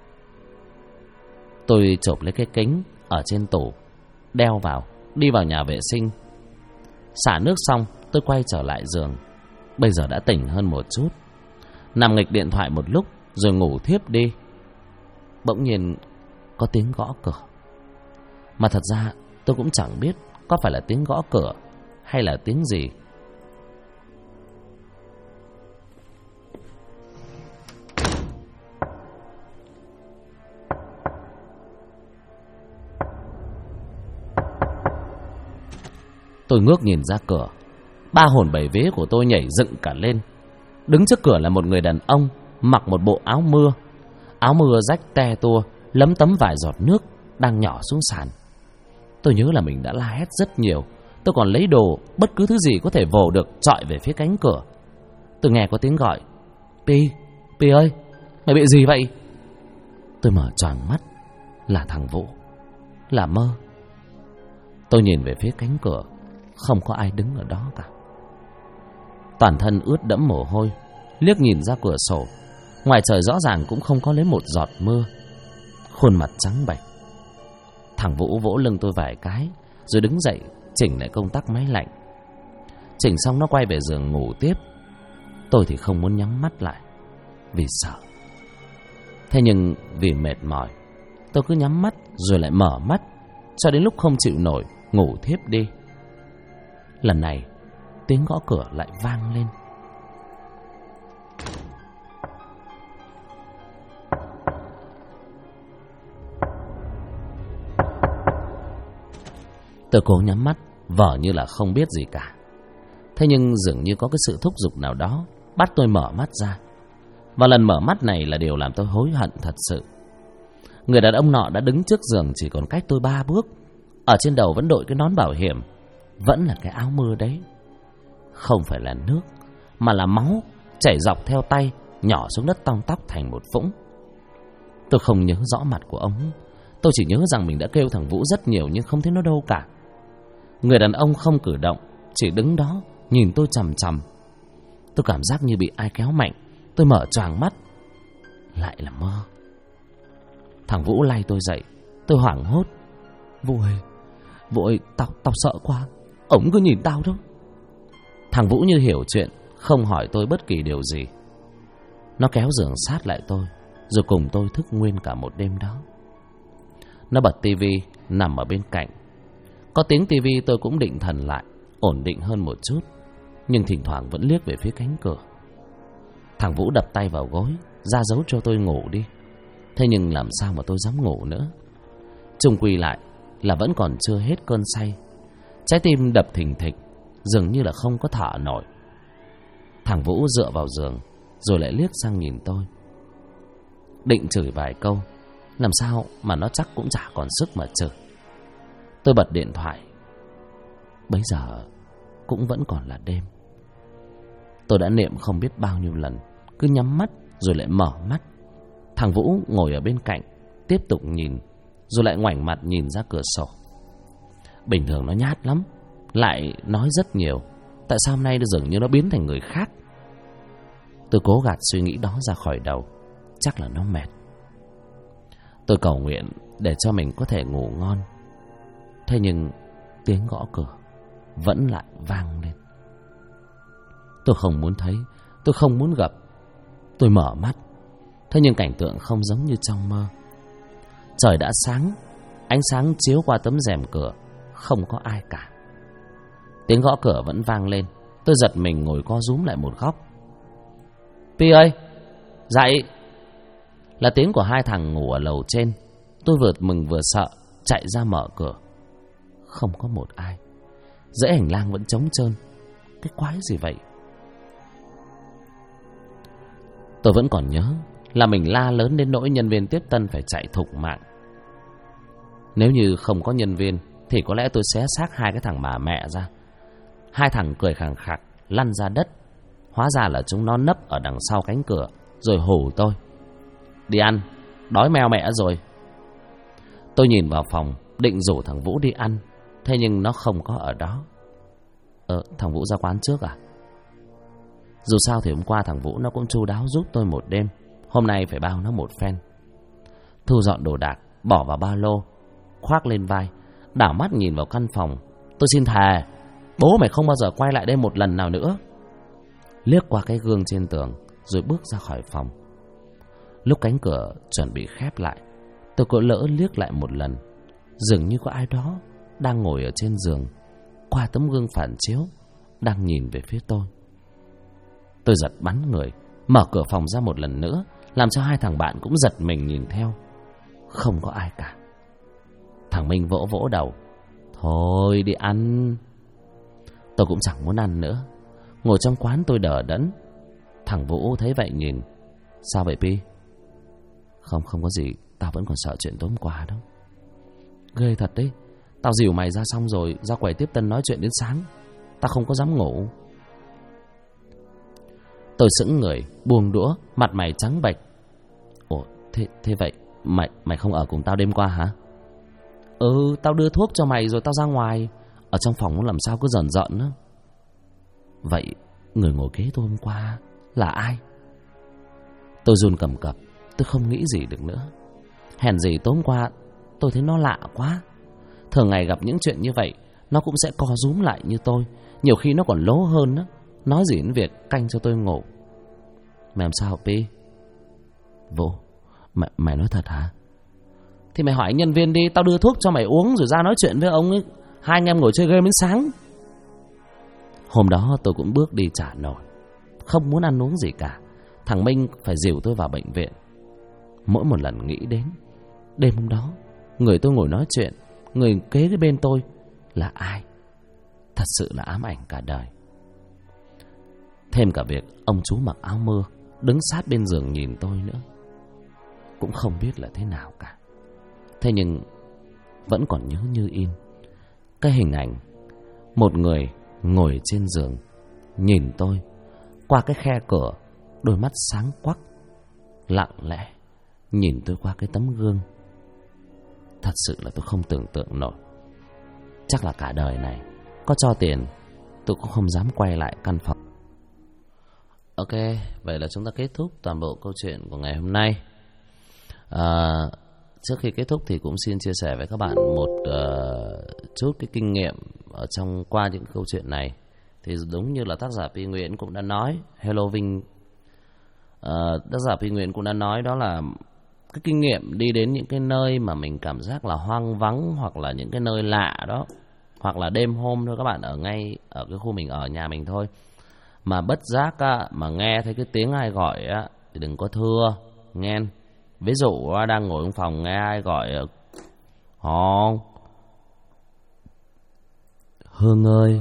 Tôi chộp lấy cái kính ở trên tủ, đeo vào, đi vào nhà vệ sinh. Xả nước xong, tôi quay trở lại giường. Bây giờ đã tỉnh hơn một chút. Nằm nghịch điện thoại một lúc rồi ngủ thiếp đi. Bỗng nhiên có tiếng gõ cửa. Mà thật ra tôi cũng chẳng biết có phải là tiếng gõ cửa hay là tiếng gì. Tôi ngước nhìn ra cửa. 3 hồn 7 vía của tôi nhảy dựng cả lên. Đứng trước cửa là một người đàn ông mặc một bộ áo mưa. Áo mưa rách te tua, lấm tấm vài giọt nước đang nhỏ xuống sàn. Tôi nhớ là mình đã la hét rất nhiều. Tôi còn lấy đồ, bất cứ thứ gì có thể vồ được chọi về phía cánh cửa. Tôi nghe có tiếng gọi, Pi ơi, mày bị gì vậy? Tôi mở choàng mắt. Là thằng Vũ. Là mơ. Tôi nhìn về phía cánh cửa. Không có ai đứng ở đó cả. Toàn thân ướt đẫm mồ hôi. Liếc nhìn ra cửa sổ, ngoài trời rõ ràng cũng không có lấy một giọt mưa. Khuôn mặt trắng bệch. Thằng Vũ vỗ lưng tôi vài cái rồi đứng dậy chỉnh lại công tắc máy lạnh. Chỉnh xong nó quay về giường ngủ tiếp. Tôi thì không muốn nhắm mắt lại vì sợ. Thế nhưng vì mệt mỏi, tôi cứ nhắm mắt rồi lại mở mắt, cho đến lúc không chịu nổi ngủ thiếp đi. Lần này tiếng gõ cửa lại vang lên. Tôi cố nhắm mắt, vờ như là không biết gì cả. Thế nhưng dường như có cái sự thúc giục nào đó bắt tôi mở mắt ra. Và lần mở mắt này là điều làm tôi hối hận thật sự. Người đàn ông nọ đã đứng trước giường chỉ còn cách tôi 3 bước. Ở trên đầu vẫn đội cái nón bảo hiểm, vẫn là cái áo mưa đấy. Không phải là nước, mà là máu chảy dọc theo tay, nhỏ xuống đất tong tóc thành một vũng. Tôi không nhớ rõ mặt của ông. Tôi chỉ nhớ rằng mình đã kêu thằng Vũ rất nhiều nhưng không thấy nó đâu cả. Người đàn ông không cử động, chỉ đứng đó nhìn tôi chằm chằm. Tôi cảm giác như bị ai kéo mạnh. Tôi mở choàng mắt. Lại là mơ. Thằng Vũ lay tôi dậy. Tôi hoảng hốt. Vũ ơi, tao sợ quá. Ổng cứ nhìn tao đâu. Thằng Vũ như hiểu chuyện, không hỏi tôi bất kỳ điều gì. Nó kéo giường sát lại tôi, rồi cùng tôi thức nguyên cả một đêm đó. Nó bật tivi nằm ở bên cạnh. Có tiếng tivi tôi cũng định thần lại, ổn định hơn một chút. nhưng thỉnh thoảng vẫn liếc về phía cánh cửa. Thằng Vũ đập tay vào gối, ra dấu cho tôi ngủ đi. Thế nhưng làm sao mà tôi dám ngủ nữa. Chung quy lại là vẫn còn chưa hết cơn say. Trái tim đập thình thịch, dường như là không có thở nổi. Thằng Vũ dựa vào giường, rồi lại liếc sang nhìn tôi. Định chửi vài câu, làm sao mà nó chắc cũng chả còn sức mà chửi. Tôi bật điện thoại. Bấy giờ cũng vẫn còn là đêm. Tôi đã niệm không biết bao nhiêu lần, cứ nhắm mắt rồi lại mở mắt. Thằng Vũ ngồi ở bên cạnh, tiếp tục nhìn, rồi lại ngoảnh mặt nhìn ra cửa sổ. Bình thường nó nhát lắm, lại nói rất nhiều. Tại sao hôm nay nó dường như nó biến thành người khác? Tôi cố gạt suy nghĩ đó ra khỏi đầu. Chắc là nó mệt. Tôi cầu nguyện để cho mình có thể ngủ ngon. Thế nhưng tiếng gõ cửa vẫn lại vang lên. Tôi không muốn thấy, tôi không muốn gặp. Tôi mở mắt. Thế nhưng cảnh tượng không giống như trong mơ. Trời đã sáng, ánh sáng chiếu qua tấm rèm cửa, không có ai cả. Tiếng gõ cửa vẫn vang lên. Tôi giật mình ngồi co rúm lại một góc. Pi ơi, dậy! Là tiếng của hai thằng ngủ ở lầu trên. Tôi vừa mừng vừa sợ, chạy ra mở cửa. Không có một ai. Dãy hành lang vẫn trống trơn. Cái quái gì vậy? Tôi vẫn còn nhớ là mình la lớn đến nỗi nhân viên tiếp tân phải chạy thục mạng. Nếu như không có nhân viên thì có lẽ tôi xé xác hai cái thằng bà mẹ ra. Hai thằng cười khằng khặc lăn ra đất. Hóa ra là chúng nó nấp ở đằng sau cánh cửa, rồi hù tôi. Đi ăn, đói meo mẹ rồi. Tôi nhìn vào phòng, định rủ thằng Vũ đi ăn. Thế nhưng nó không có ở đó. Thằng Vũ ra quán trước à? Dù sao thì hôm qua thằng Vũ nó cũng chu đáo giúp tôi một đêm. Hôm nay phải bao nó một phen. Thu dọn đồ đạc, bỏ vào ba lô, khoác lên vai, đảo mắt nhìn vào căn phòng. Tôi xin thề, bố mày không bao giờ quay lại đây một lần nào nữa. Liếc qua cái gương trên tường, rồi bước ra khỏi phòng. Lúc cánh cửa chuẩn bị khép lại, tôi có lỡ liếc lại một lần. Dường như có ai đó đang ngồi ở trên giường, qua tấm gương phản chiếu, đang nhìn về phía tôi. Tôi giật bắn người, mở cửa phòng ra một lần nữa, làm cho hai thằng bạn cũng giật mình nhìn theo. Không có ai cả. Thằng Minh vỗ vỗ đầu. Thôi đi ăn. Tôi cũng chẳng muốn ăn nữa. Ngồi trong quán tôi đờ đẫn. Thằng Vũ thấy vậy nhìn. Sao vậy Pi? Không có gì. Tao vẫn còn sợ chuyện tối hôm qua đâu. Ghê thật đấy. Tao dìu mày ra xong rồi ra quầy tiếp tân nói chuyện đến sáng. Tao không có dám ngủ. Tôi sững người, buông đũa, mặt mày trắng bệch. Ủa, thế vậy mày không ở cùng tao đêm qua hả? Tao đưa thuốc cho mày rồi tao ra ngoài. Ở trong phòng nó làm sao cứ dần dợn nữa. Vậy người ngồi kế tôi hôm qua là ai? Tôi run cầm cập. Tôi không nghĩ gì được nữa. Hèn gì tối hôm qua tôi thấy nó lạ quá. Thường ngày gặp những chuyện như vậy, nó cũng sẽ co rúm lại như tôi. Nhiều khi nó còn lố hơn đó. Nói gì đến việc canh cho tôi ngủ. Mày làm sao Pi? Vũ, mày nói thật hả? Thì mày hỏi nhân viên đi. Tao đưa thuốc cho mày uống rồi ra nói chuyện với ông ấy. Hai anh em ngồi chơi game đến sáng. Hôm đó tôi cũng bước đi trả nổi. Không muốn ăn uống gì cả. Thằng Minh phải dìu tôi vào bệnh viện. Mỗi một lần nghĩ đến đêm hôm đó, người tôi ngồi nói chuyện, người kế cái bên tôi là ai, thật sự là ám ảnh cả đời. Thêm cả việc ông chú mặc áo mưa đứng sát bên giường nhìn tôi nữa. Cũng không biết là thế nào cả. Thế nhưng vẫn còn nhớ như in cái hình ảnh một người ngồi trên giường nhìn tôi qua cái khe cửa, đôi mắt sáng quắc, lặng lẽ nhìn tôi qua cái tấm gương. Thật sự là tôi không tưởng tượng nổi. Chắc là cả đời này có cho tiền tôi cũng không dám quay lại căn phòng. Ok, vậy là chúng ta kết thúc toàn bộ câu chuyện của ngày hôm nay. Trước khi kết thúc thì cũng xin chia sẻ với các bạn một chút cái kinh nghiệm ở trong qua những câu chuyện này. Thì đúng như là tác giả Pi Nguyễn cũng đã nói, Hello Vinh, tác giả Pi Nguyễn cũng đã nói, đó là cái kinh nghiệm đi đến những cái nơi mà mình cảm giác là hoang vắng, hoặc là những cái nơi lạ đó, hoặc là đêm hôm thôi các bạn, ở ngay ở cái khu mình ở, nhà mình thôi. Mà bất giác á, mà nghe thấy cái tiếng ai gọi á thì đừng có thưa nghe. Ví dụ đang ngồi trong phòng nghe ai gọi Hòn, Hương ơi,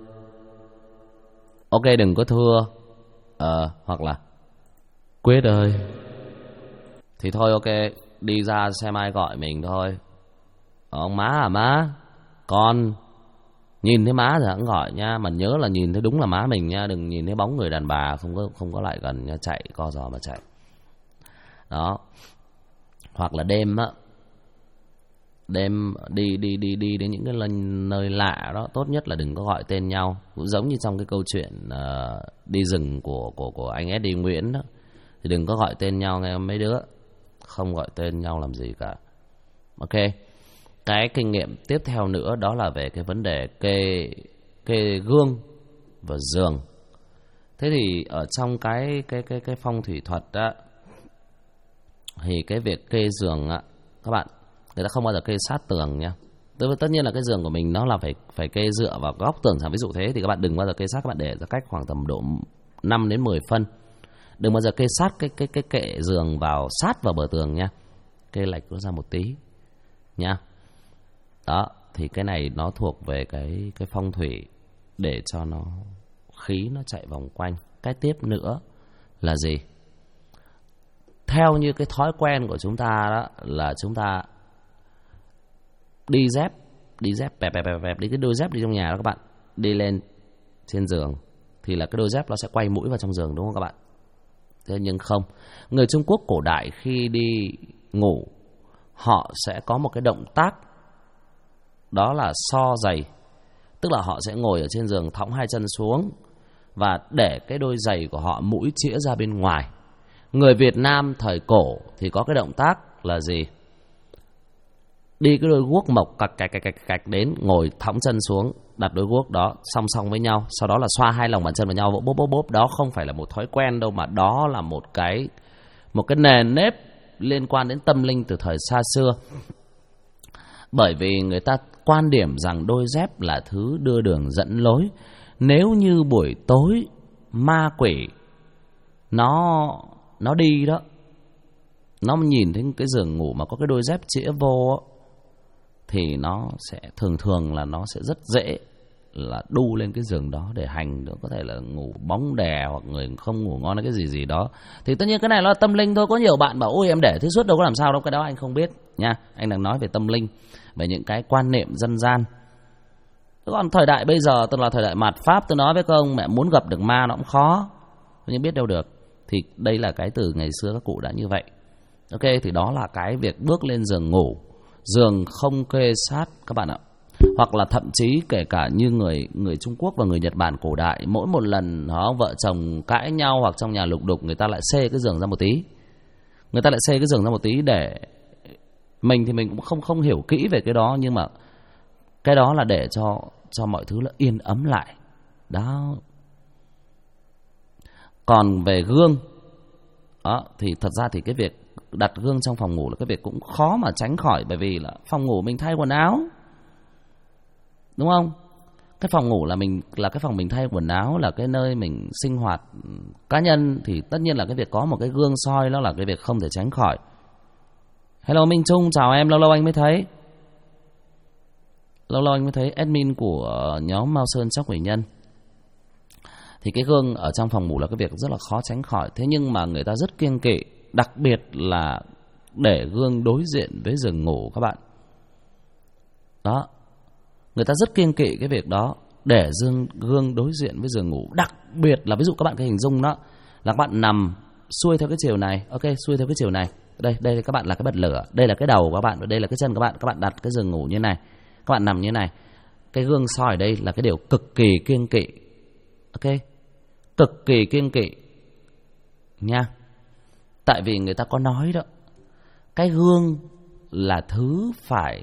ok đừng có thưa. Hoặc là Quyết ơi, thì thôi ok, đi ra xem ai gọi mình thôi. Ông má à má, con nhìn thấy má thì hẵng gọi nha, mà nhớ là nhìn thấy đúng là má mình nha, đừng nhìn thấy bóng người đàn bà không có lại gần nha, chạy co giò mà chạy. Đó. Hoặc là đêm á, đêm đi đến những cái nơi lạ đó, tốt nhất là đừng có gọi tên nhau. Cũng giống như trong cái câu chuyện đi rừng của anh Eddie Nguyễn đó, thì đừng có gọi tên nhau nghe mấy đứa, không gọi tên nhau làm gì cả. Ok. Cái kinh nghiệm tiếp theo nữa đó là về cái vấn đề kê gương và giường. Thế thì ở trong cái phong thủy thuật á, thì cái việc kê giường á, các bạn, người ta không bao giờ kê sát tường nha. Tất nhiên là cái giường của mình nó là phải kê dựa vào góc tường, chẳng ví dụ thế thì các bạn đừng bao giờ kê sát, các bạn để ra cách khoảng tầm độ 5 đến 10 phân. Đừng bao giờ kê sát cái kệ giường vào sát vào bờ tường nha. Kê lệch nó ra một tí nha. Đó, thì cái này nó thuộc về cái phong thủy để cho nó khí nó chạy vòng quanh. Cái tiếp nữa là gì? Theo như cái thói quen của chúng ta đó là chúng ta đi dép bẹp đi cái đôi dép đi trong nhà đó các bạn, đi lên trên giường thì là cái đôi dép nó sẽ quay mũi vào trong giường, đúng không các bạn? Thế nhưng không, người Trung Quốc cổ đại khi đi ngủ họ sẽ có một cái động tác đó là so giày. Tức là họ sẽ ngồi ở trên giường thõng hai chân xuống và để cái đôi giày của họ mũi chĩa ra bên ngoài. Người Việt Nam thời cổ thì có cái động tác là gì? Đi cái đôi guốc mộc cạch đến, ngồi thõng chân xuống, đặt đôi guốc đó song song với nhau, sau đó là xoa hai lòng bàn chân vào nhau, bóp. Đó không phải là một thói quen đâu, mà đó là một cái nền nếp liên quan đến tâm linh từ thời xa xưa. Bởi vì người ta quan điểm rằng đôi dép là thứ đưa đường dẫn lối. Nếu như buổi tối ma quỷ nó đi đó, nó nhìn thấy cái giường ngủ mà có cái đôi dép chĩa vô thì nó sẽ thường là nó sẽ rất dễ là đu lên cái giường đó để hành, có thể là ngủ bóng đè hoặc người không ngủ ngon hay cái gì đó. Thì tất nhiên cái này nó là tâm linh thôi. Có nhiều bạn bảo ôi em để thế suốt đâu có làm sao đâu, cái đó anh không biết nha. Anh đang nói về tâm linh, về những cái quan niệm dân gian. Còn thời đại bây giờ, tức là thời đại mạt Pháp, tôi nói với các ông mẹ muốn gặp được ma nó cũng khó, nhưng biết đâu được. Thì đây là cái từ ngày xưa các cụ đã như vậy. Ok, thì đó là cái việc bước lên giường ngủ, giường không kê sát các bạn ạ. Hoặc là thậm chí kể cả như người Trung Quốc và người Nhật Bản cổ đại, mỗi một lần vợ chồng cãi nhau hoặc trong nhà lục đục, người ta lại xê cái giường ra một tí. Để mình thì mình cũng không hiểu kỹ về cái đó, nhưng mà cái đó là để cho mọi thứ nó yên ấm lại. Đó. Còn về gương đó, thì thật ra thì cái việc đặt gương trong phòng ngủ là cái việc cũng khó mà tránh khỏi. Bởi vì là phòng ngủ mình thay quần áo, đúng không? Cái phòng ngủ là cái phòng mình thay quần áo, là cái nơi mình sinh hoạt cá nhân, thì tất nhiên là cái việc có một cái gương soi nó là cái việc không thể tránh khỏi. Hello Minh Trung, chào em, lâu lâu anh mới thấy admin của nhóm Mao Sơn Sóc Quỷ Nhân. Thì cái gương ở trong phòng ngủ là cái việc rất là khó tránh khỏi. Thế nhưng mà người ta rất kiêng kỵ, đặc biệt là để gương đối diện với giường ngủ các bạn. Đó. Người ta rất kiêng kỵ cái việc đó, để gương đối diện với giường ngủ. Đặc biệt là ví dụ các bạn cái hình dung đó là các bạn nằm xuôi theo cái chiều này. Ok, xuôi theo cái chiều này. Đây các bạn là cái bật lửa, đây là cái đầu của các bạn, và đây là cái chân của các bạn đặt cái giường ngủ như này. Các bạn nằm như này. Cái gương soi ở đây là cái điều cực kỳ kiêng kỵ. Ok, cực kỳ kiêng kỵ nha. Tại vì người ta có nói đó, cái gương là thứ phải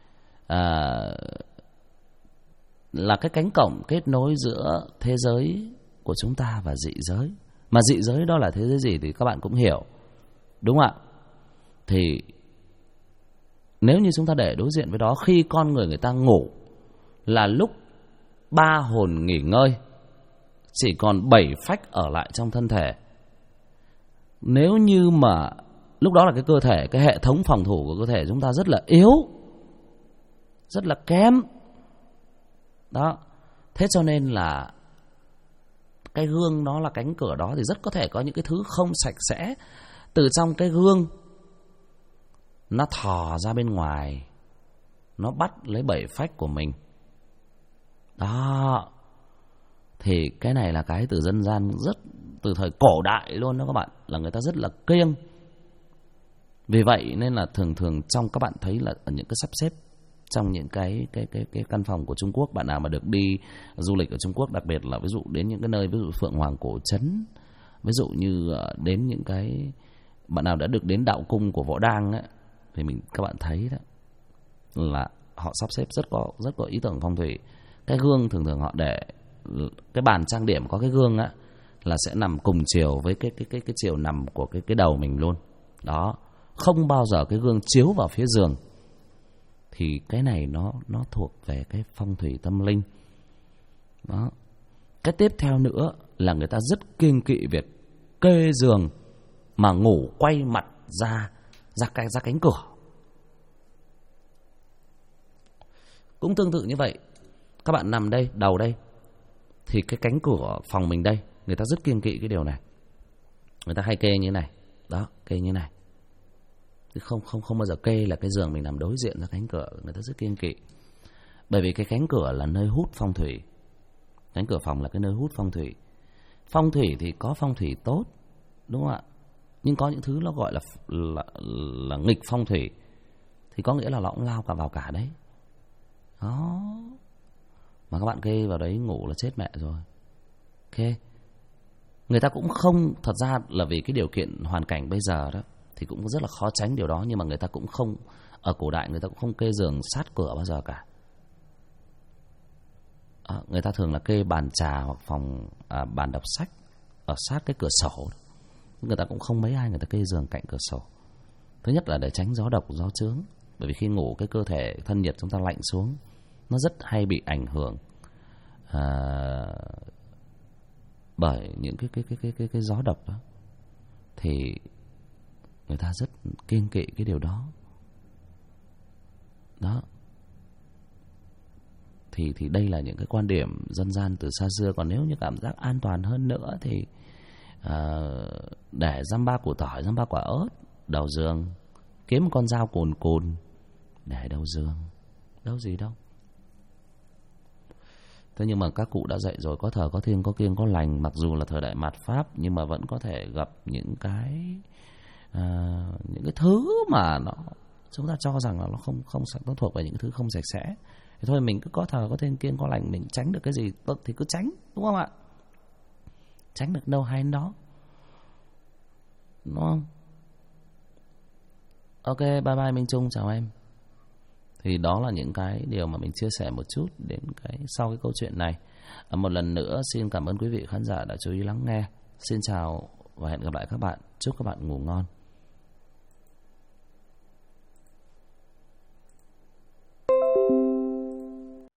là cái cánh cổng kết nối giữa thế giới của chúng ta và dị giới. Mà dị giới đó là thế giới gì thì các bạn cũng hiểu, đúng không ạ? Thì nếu như chúng ta để đối diện với đó, khi con người ta ngủ là lúc ba hồn nghỉ ngơi, chỉ còn 7 phách ở lại trong thân thể. Nếu như mà lúc đó là cái cơ thể, cái hệ thống phòng thủ của cơ thể chúng ta rất là yếu, rất là kém. Đó. Thế cho nên là cái gương đó là cánh cửa đó thì rất có thể có những cái thứ không sạch sẽ từ trong cái gương nó thò ra bên ngoài, nó bắt lấy 7 phách của mình. Đó. Thì cái này là cái từ dân gian rất, từ thời cổ đại luôn đó các bạn, là người ta rất là kiêng. Vì vậy nên là thường thường trong các bạn thấy là ở những cái sắp xếp trong những cái căn phòng của Trung Quốc, bạn nào mà được đi du lịch ở Trung Quốc, đặc biệt là ví dụ đến những cái nơi ví dụ Phượng Hoàng Cổ Trấn, ví dụ như đến những cái, bạn nào đã được đến đạo cung của Võ Đang ấy, thì các bạn thấy đó là họ sắp xếp rất có ý tưởng phong thủy. Cái gương thường thường họ để cái bàn trang điểm có cái gương á là sẽ nằm cùng chiều với cái chiều nằm của cái đầu mình luôn. Đó, không bao giờ cái gương chiếu vào phía giường. Thì cái này nó thuộc về cái phong thủy tâm linh. Đó. Cái tiếp theo nữa là người ta rất kiêng kỵ việc kê giường mà ngủ quay mặt ra cánh cửa. Cũng tương tự như vậy, các bạn nằm đây, đầu đây, thì cái cánh cửa phòng mình đây, người ta rất kiêng kỵ cái điều này. Người ta hay kê như này. Đó, kê như này. Không bao giờ kê là cái giường mình nằm đối diện ra cánh cửa. Người ta rất kiêng kỵ. Bởi vì cái cánh cửa là nơi hút phong thủy. Cánh cửa phòng là cái nơi hút phong thủy. Phong thủy thì có phong thủy tốt, đúng không ạ? Nhưng có những thứ nó gọi là nghịch phong thủy, thì có nghĩa là nó cũng lao cả vào cả đấy. Đó. Mà các bạn kê vào đấy ngủ là chết mẹ rồi. Ok. Người ta cũng không, thật ra là vì cái điều kiện hoàn cảnh bây giờ đó thì cũng rất là khó tránh điều đó, nhưng mà người ta cũng không, ở cổ đại người ta cũng không kê giường sát cửa bao giờ cả. Người ta thường là kê bàn trà hoặc bàn đọc sách ở sát cái cửa sổ. Người ta cũng không mấy ai người ta kê giường cạnh cửa sổ. Thứ nhất là để tránh gió độc, gió chướng. Bởi vì khi ngủ cái cơ thể thân nhiệt chúng ta lạnh xuống, nó rất hay bị ảnh hưởng bởi những cái gió độc đó. Thì người ta rất kiêng kỵ cái điều đó. Đó. Thì đây là những cái quan điểm dân gian từ xa xưa. Còn nếu như cảm giác an toàn hơn nữa thì để dăm ba củ tỏi, dăm ba quả ớt đầu giường, kiếm một con dao cồn để đầu giường, đâu gì đâu. Thế nhưng mà các cụ đã dạy rồi, có thờ có thiêng, có kiêng có lành. Mặc dù là thời đại mạt Pháp nhưng mà vẫn có thể gặp những cái thứ mà chúng ta cho rằng là nó không sạch, nó thuộc về những thứ không sạch sẽ. Thì thôi mình cứ có thờ có thiêng, kiêng có lành, mình tránh được cái gì tốt thì cứ tránh, đúng không ạ? Tránh được đâu hay đó, đúng không? Ok, bye bye Minh Trung, chào em. Thì đó là những cái điều mà mình chia sẻ một chút đến sau cái câu chuyện này. Một lần nữa xin cảm ơn quý vị khán giả đã chú ý lắng nghe. Xin chào và hẹn gặp lại các bạn. Chúc các bạn ngủ ngon.